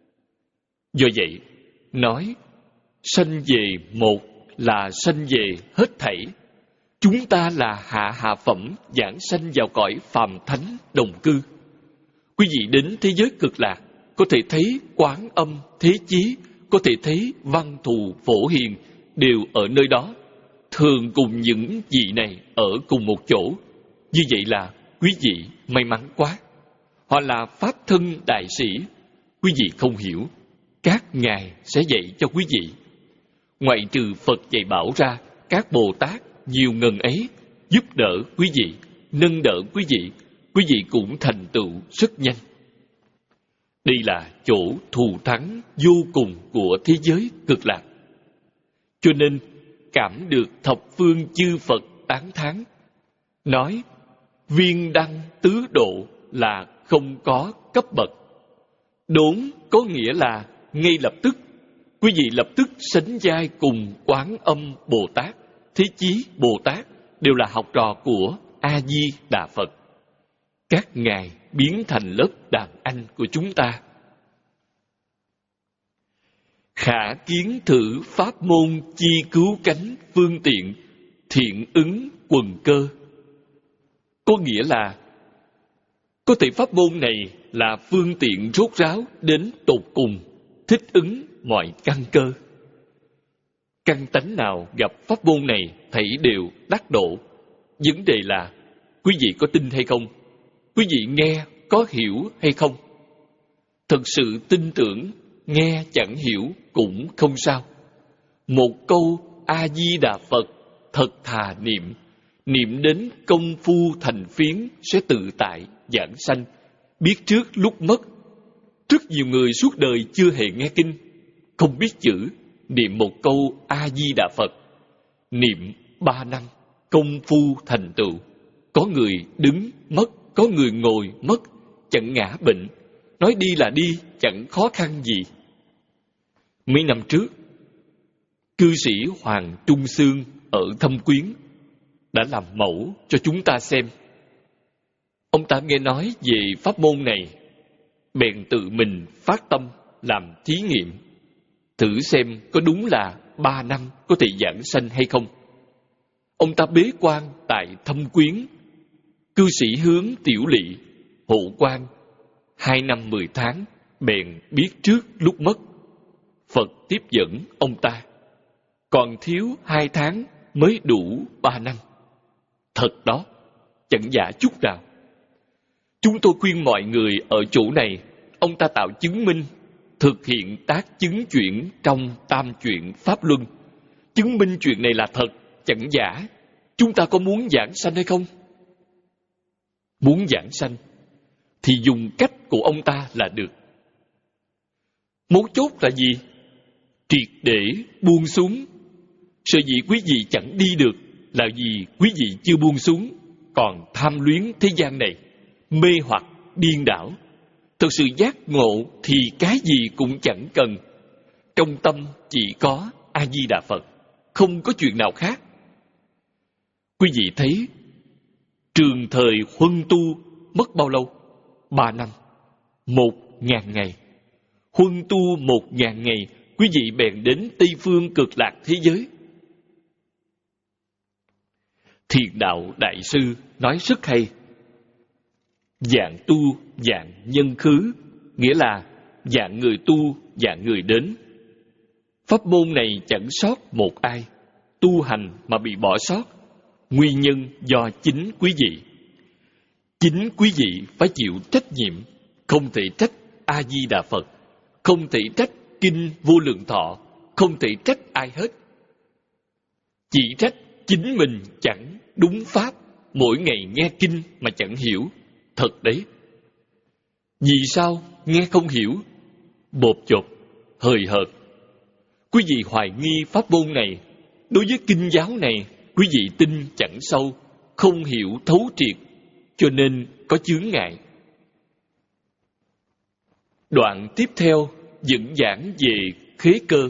Do vậy, nói sanh về một là sanh về hết thảy. Chúng ta là hạ hạ phẩm giảng sanh vào cõi phàm thánh đồng cư. Quý vị đến thế giới cực lạc, có thể thấy Quán Âm, Thế Chí, có thể thấy Văn Thù, Phổ Hiền đều ở nơi đó, thường cùng những vị này ở cùng một chỗ. Như vậy là quý vị may mắn quá. Họ là pháp thân đại sĩ. Quý vị không hiểu, các ngài sẽ dạy cho quý vị. Ngoại trừ Phật dạy bảo ra, các Bồ Tát nhiều ngần ấy giúp đỡ quý vị, nâng đỡ quý vị, quý vị cũng thành tựu rất nhanh. Đây là chỗ thù thắng vô cùng của thế giới cực lạc. Cho nên cảm được thập phương chư Phật tán thán, nói viên đăng tứ độ là không có cấp bậc. Đốn có nghĩa là ngay lập tức, quý vị lập tức sánh vai cùng Quán Âm Bồ Tát, Thế Chí Bồ Tát, đều là học trò của A Di Đà Phật. Các ngài biến thành lớp đàn anh của chúng ta. Khả kiến thử pháp môn chi cứu cánh phương tiện, thiện ứng quần cơ. Có nghĩa là có thể pháp môn này là phương tiện rốt ráo đến tột cùng, thích ứng mọi căn cơ. Căn tánh nào gặp pháp môn này thảy đều đắc độ. Vấn đề là quý vị có tin hay không? Quý vị nghe có hiểu hay không? Thật sự tin tưởng, nghe chẳng hiểu cũng không sao. Một câu A-di-đà Phật thật thà niệm, niệm đến công phu thành phiến sẽ tự tại giảng sanh, biết trước lúc mất. Rất nhiều người suốt đời chưa hề nghe kinh, không biết chữ, niệm một câu A-di-đà Phật, niệm ba năm, công phu thành tựu. Có người đứng mất, có người ngồi mất, chẳng ngã bệnh, nói đi là đi, chẳng khó khăn gì. Mấy năm trước, cư sĩ Hoàng Trung Xương ở Thâm Quyến đã làm mẫu cho chúng ta xem. Ông ta nghe nói về pháp môn này, bèn tự mình phát tâm làm thí nghiệm, thử xem có đúng là ba năm có thể giảng sanh hay không. Ông ta bế quan tại Thâm Quyến, cư sĩ hướng tiểu lỵ, hộ quan, hai năm mười tháng, bèn biết trước lúc mất. Phật tiếp dẫn ông ta, còn thiếu hai tháng mới đủ ba năm. Thật đó, chẳng giả chút nào. Chúng tôi khuyên mọi người ở chỗ này, ông ta tạo chứng minh, thực hiện tác chứng chuyển trong tam chuyển Pháp Luân. Chứng minh chuyện này là thật, chẳng giả. Chúng ta có muốn giảng sanh hay không? Muốn giảng sanh thì dùng cách của ông ta là được. Mấu chốt là gì? Triệt để buông xuống. Sở dĩ quý vị chẳng đi được là vì quý vị chưa buông xuống, còn tham luyến thế gian này, mê hoặc điên đảo. Thật sự giác ngộ thì cái gì cũng chẳng cần. Trong tâm chỉ có A-di-đà Phật, không có chuyện nào khác. Quý vị thấy trường thời huân tu mất bao lâu? Ba năm. Một ngàn ngày. Huân tu một ngàn ngày, quý vị bèn đến Tây Phương Cực Lạc thế giới. Thiền đạo đại sư nói rất hay. Dạng tu, dạng nhân khứ, nghĩa là dạng người tu, dạng người đến. Pháp môn này chẳng sót một ai. Tu hành mà bị bỏ sót, nguyên nhân do chính quý vị. Chính quý vị phải chịu trách nhiệm, không thể trách A-di-đà Phật, không thể trách Kinh Vô Lượng Thọ, không thể trách ai hết. Chỉ trách chính mình chẳng đúng pháp, mỗi ngày nghe kinh mà chẳng hiểu. Thật đấy. Vì sao nghe không hiểu? Bộp chộp, hời hợt. Quý vị hoài nghi pháp môn này, đối với kinh giáo này, quý vị tin chẳng sâu, không hiểu thấu triệt, cho nên có chướng ngại. Đoạn tiếp theo dẫn giảng về khế cơ.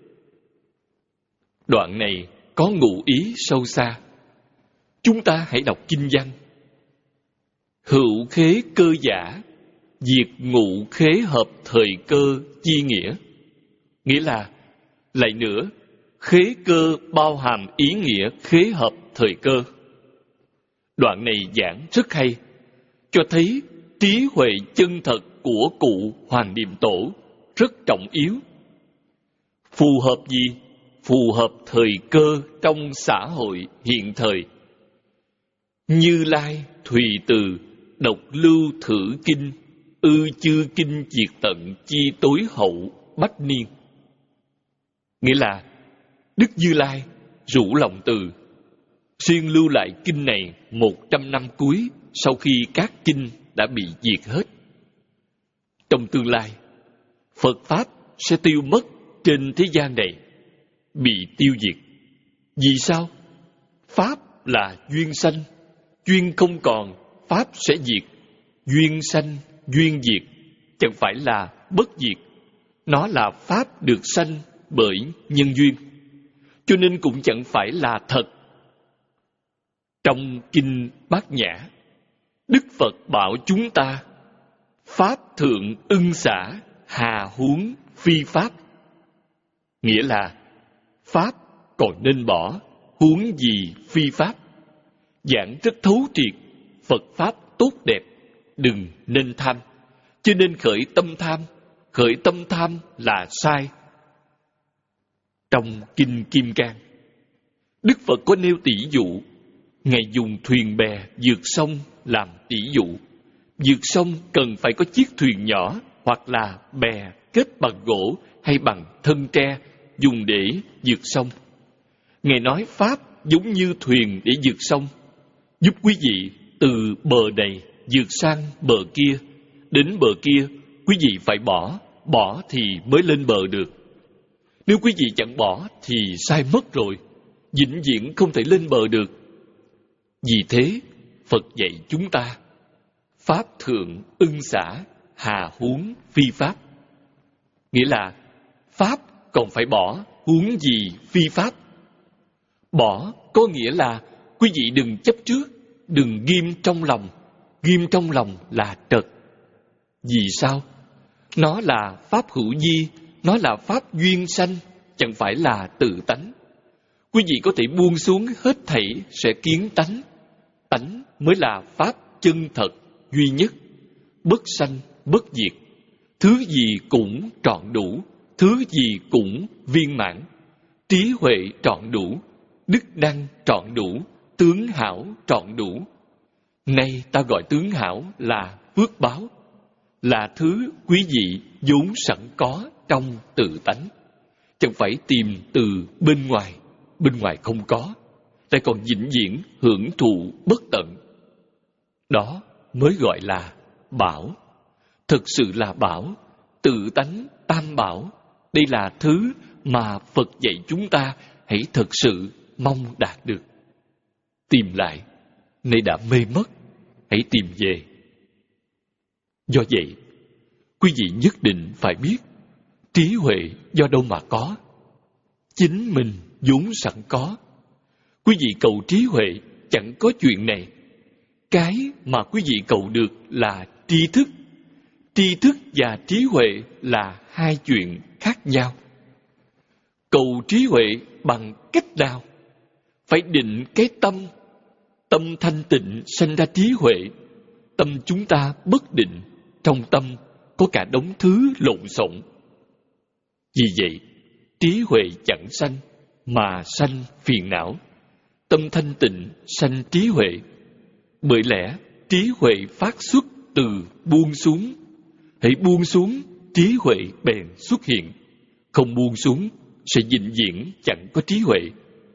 Đoạn này có ngụ ý sâu xa. Chúng ta hãy đọc kinh văn. Hữu khế cơ giả, diệt ngụ khế hợp thời cơ chi nghĩa. Nghĩa là, lại nữa, khế cơ bao hàm ý nghĩa khế hợp thời cơ. Đoạn này giảng rất hay, cho thấy trí huệ chân thật của cụ Hoàng Điềm Tổ rất trọng yếu. Phù hợp gì? Phù hợp thời cơ trong xã hội hiện thời. Như Lai, Thùy Từ, độc lưu thử kinh, ư chư kinh diệt tận chi tối hậu bách niên. Nghĩa là, Đức Như Lai rủ lòng từ, xuyên lưu lại kinh này một trăm năm cuối sau khi các kinh đã bị diệt hết. Trong tương lai, Phật Pháp sẽ tiêu mất trên thế gian này, bị tiêu diệt. Vì sao? Pháp là duyên sanh, duyên không còn, Pháp sẽ diệt. Duyên sanh, duyên diệt, chẳng phải là bất diệt. Nó là Pháp được sanh bởi nhân duyên, cho nên cũng chẳng phải là thật. Trong Kinh Bát Nhã, Đức Phật bảo chúng ta, Pháp thượng ưng xả, hà huống phi Pháp. Nghĩa là, Pháp còn nên bỏ, huống gì phi Pháp. Giảng rất thấu triệt, Phật Pháp tốt đẹp, đừng nên tham. Cho nên khởi tâm tham, khởi tâm tham là sai. Trong Kinh Kim Cang, Đức Phật có nêu tỷ dụ. Ngài dùng thuyền bè vượt sông làm tỷ dụ. Vượt sông cần phải có chiếc thuyền nhỏ hoặc là bè kết bằng gỗ hay bằng thân tre dùng để vượt sông. Ngài nói Pháp giống như thuyền để vượt sông, giúp quý vị từ bờ này vượt sang bờ kia. Đến bờ kia, quý vị phải bỏ, bỏ thì mới lên bờ được. Nếu quý vị chẳng bỏ thì sai mất rồi, vĩnh viễn không thể lên bờ được. Vì thế, Phật dạy chúng ta, Pháp thượng ưng xả, hà huống phi Pháp. Nghĩa là, Pháp còn phải bỏ, huống gì phi Pháp. Bỏ có nghĩa là, quý vị đừng chấp trước, đừng ghim trong lòng. Ghim trong lòng là trật. Vì sao? Nó là Pháp hữu vi, nó là Pháp duyên sanh, chẳng phải là tự tánh. Quý vị có thể buông xuống hết thảy sẽ kiến tánh. Tánh mới là Pháp chân thật, duy nhất, bất sanh, bất diệt. Thứ gì cũng trọn đủ, thứ gì cũng viên mãn. Trí huệ trọn đủ, đức năng trọn đủ, tướng hảo trọn đủ. Nay ta gọi tướng hảo là phước báo, là thứ quý vị vốn sẵn có trong tự tánh. Chẳng phải tìm từ bên ngoài, bên ngoài không có, lại còn vĩnh viễn hưởng thụ bất tận. Đó mới gọi là bảo. Thực sự là bảo, tự tánh tam bảo. Đây là thứ mà Phật dạy chúng ta hãy thực sự mong đạt được. Tìm lại, nay đã mê mất, hãy tìm về. Do vậy, quý vị nhất định phải biết, trí huệ do đâu mà có? Chính mình vốn sẵn có. Quý vị cầu trí huệ chẳng có chuyện này. Cái mà quý vị cầu được là tri thức. Tri thức và trí huệ là hai chuyện khác nhau. Cầu trí huệ bằng cách nào? Phải định cái tâm. Tâm thanh tịnh sanh ra trí huệ. Tâm chúng ta bất định, trong tâm có cả đống thứ lộn xộn. Vì vậy, trí huệ chẳng sanh, mà sanh phiền não. Tâm thanh tịnh sanh trí huệ. Bởi lẽ, trí huệ phát xuất từ buông xuống. Hãy buông xuống, trí huệ bèn xuất hiện. Không buông xuống, sẽ vĩnh viễn chẳng có trí huệ.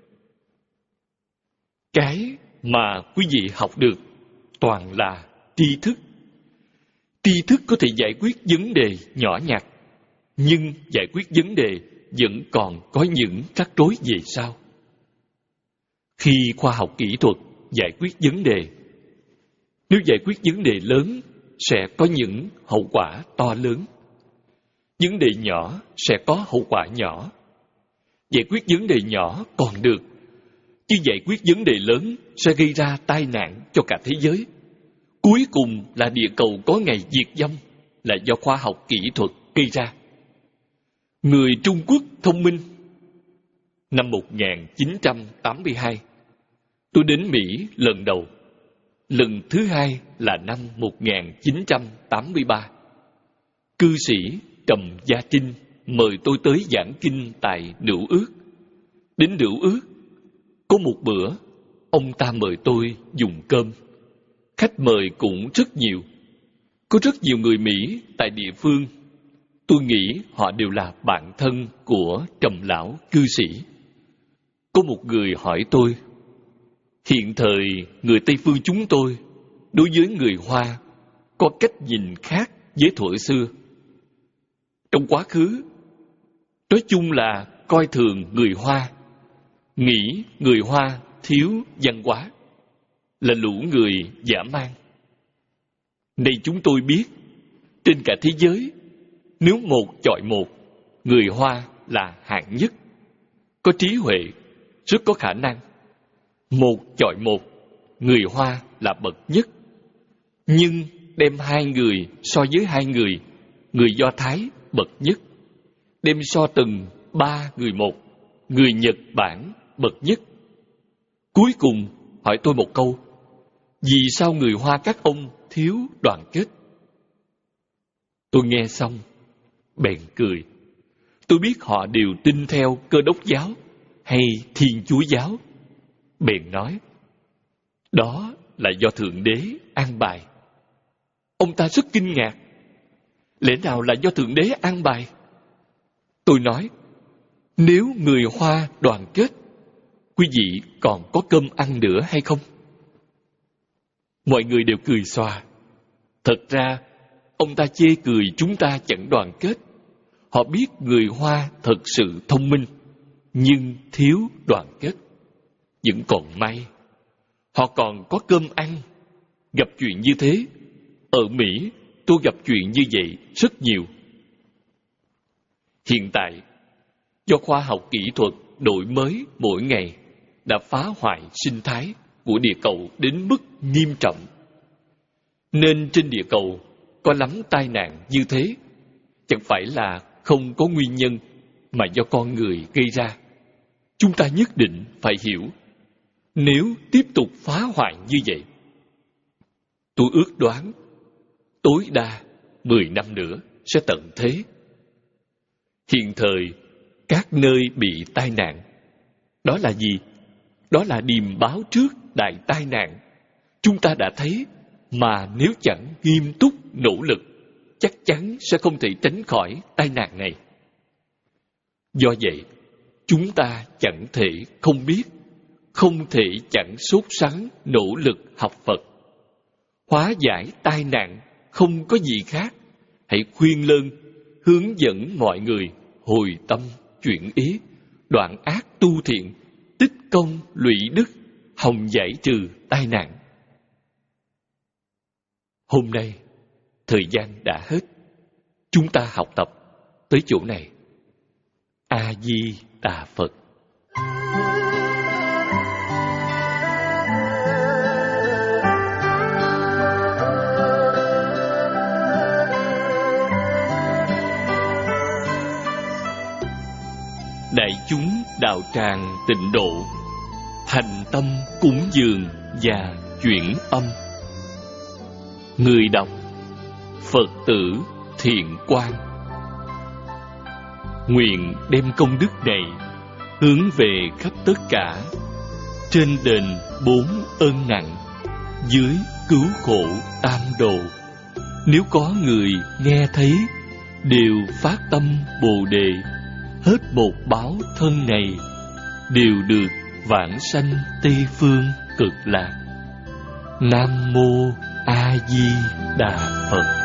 Cái mà quý vị học được toàn là tri thức. Tri thức có thể giải quyết vấn đề nhỏ nhặt, nhưng giải quyết vấn đề vẫn còn có những rắc rối về sau. Khi khoa học kỹ thuật giải quyết vấn đề, nếu giải quyết vấn đề lớn sẽ có những hậu quả to lớn. Vấn đề nhỏ sẽ có hậu quả nhỏ. Giải quyết vấn đề nhỏ còn được, chứ giải quyết vấn đề lớn sẽ gây ra tai nạn cho cả thế giới. Cuối cùng là địa cầu có ngày diệt vong, là do khoa học kỹ thuật gây ra. Người Trung Quốc thông minh. Năm một nghìn chín trăm tám mươi hai, tôi đến Mỹ lần đầu. Lần thứ hai là năm một nghìn chín trăm tám mươi ba. Cư sĩ Trầm Gia Trinh mời tôi tới giảng kinh tại Nữu Ước. Đến Nữu Ước, có một bữa, ông ta mời tôi dùng cơm. Khách mời cũng rất nhiều. Có rất nhiều người Mỹ tại địa phương. Tôi nghĩ họ đều là bạn thân của Trầm lão cư sĩ. Có một người hỏi tôi, hiện thời người Tây phương chúng tôi đối với người Hoa có cách nhìn khác với thuở xưa. Trong quá khứ, nói chung là coi thường người Hoa, nghĩ người Hoa thiếu văn hóa, là lũ người dã man. Nay chúng tôi biết, trên cả thế giới, nếu một chọi một, người Hoa là hạng nhất. Có trí huệ, rất có khả năng. Một chọi một, người Hoa là bậc nhất. Nhưng đem hai người so với hai người, người Do Thái bậc nhất. Đem so từng ba người một, người Nhật Bản bậc nhất. Cuối cùng hỏi tôi một câu, vì sao người Hoa các ông thiếu đoàn kết? Tôi nghe xong, bèn cười. Tôi biết họ đều tin theo Cơ Đốc giáo hay Thiên Chúa giáo. Bèn nói, đó là do Thượng Đế an bài. Ông ta rất kinh ngạc. Lẽ nào là do Thượng Đế an bài? Tôi nói, nếu người Hoa đoàn kết, quý vị còn có cơm ăn nữa hay không? Mọi người đều cười xòa. Thật ra, ông ta chê cười chúng ta chẳng đoàn kết. Họ biết người Hoa thật sự thông minh, nhưng thiếu đoàn kết. Vẫn còn may, họ còn có cơm ăn. Gặp chuyện như thế, ở Mỹ tôi gặp chuyện như vậy rất nhiều. Hiện tại, do khoa học kỹ thuật đổi mới mỗi ngày đã phá hoại sinh thái của địa cầu đến mức nghiêm trọng, nên trên địa cầu có lắm tai nạn như thế. Chẳng phải là không có nguyên nhân mà do con người gây ra. Chúng ta nhất định phải hiểu, nếu tiếp tục phá hoại như vậy, tôi ước đoán tối đa mười năm nữa sẽ tận thế. Hiện thời, các nơi bị tai nạn, đó là gì? Đó là điềm báo trước đại tai nạn. Chúng ta đã thấy, mà nếu chẳng nghiêm túc nỗ lực, chắc chắn sẽ không thể tránh khỏi tai nạn này. Do vậy, chúng ta chẳng thể không biết, không thể chẳng sốt sắng nỗ lực học Phật. Hóa giải tai nạn không có gì khác. Hãy khuyên lơn, hướng dẫn mọi người hồi tâm chuyển ý, đoạn ác tu thiện, tích công lũy đức, hòng giải trừ tai nạn. Hôm nay, thời gian đã hết. Chúng ta học tập tới chỗ này. A Di Đà Phật. Đại chúng đạo tràng Tịnh Độ thành tâm cúng dường và chuyển âm. Người đọc Phật tử Thiện Quang. Nguyện đem công đức này hướng về khắp tất cả, trên đền bốn ơn nặng, dưới cứu khổ tam đồ. Nếu có người nghe thấy, đều phát tâm Bồ Đề, hết một báo thân này, đều được vãng sanh Tây Phương Cực Lạc. Nam Mô A Di Đà Phật.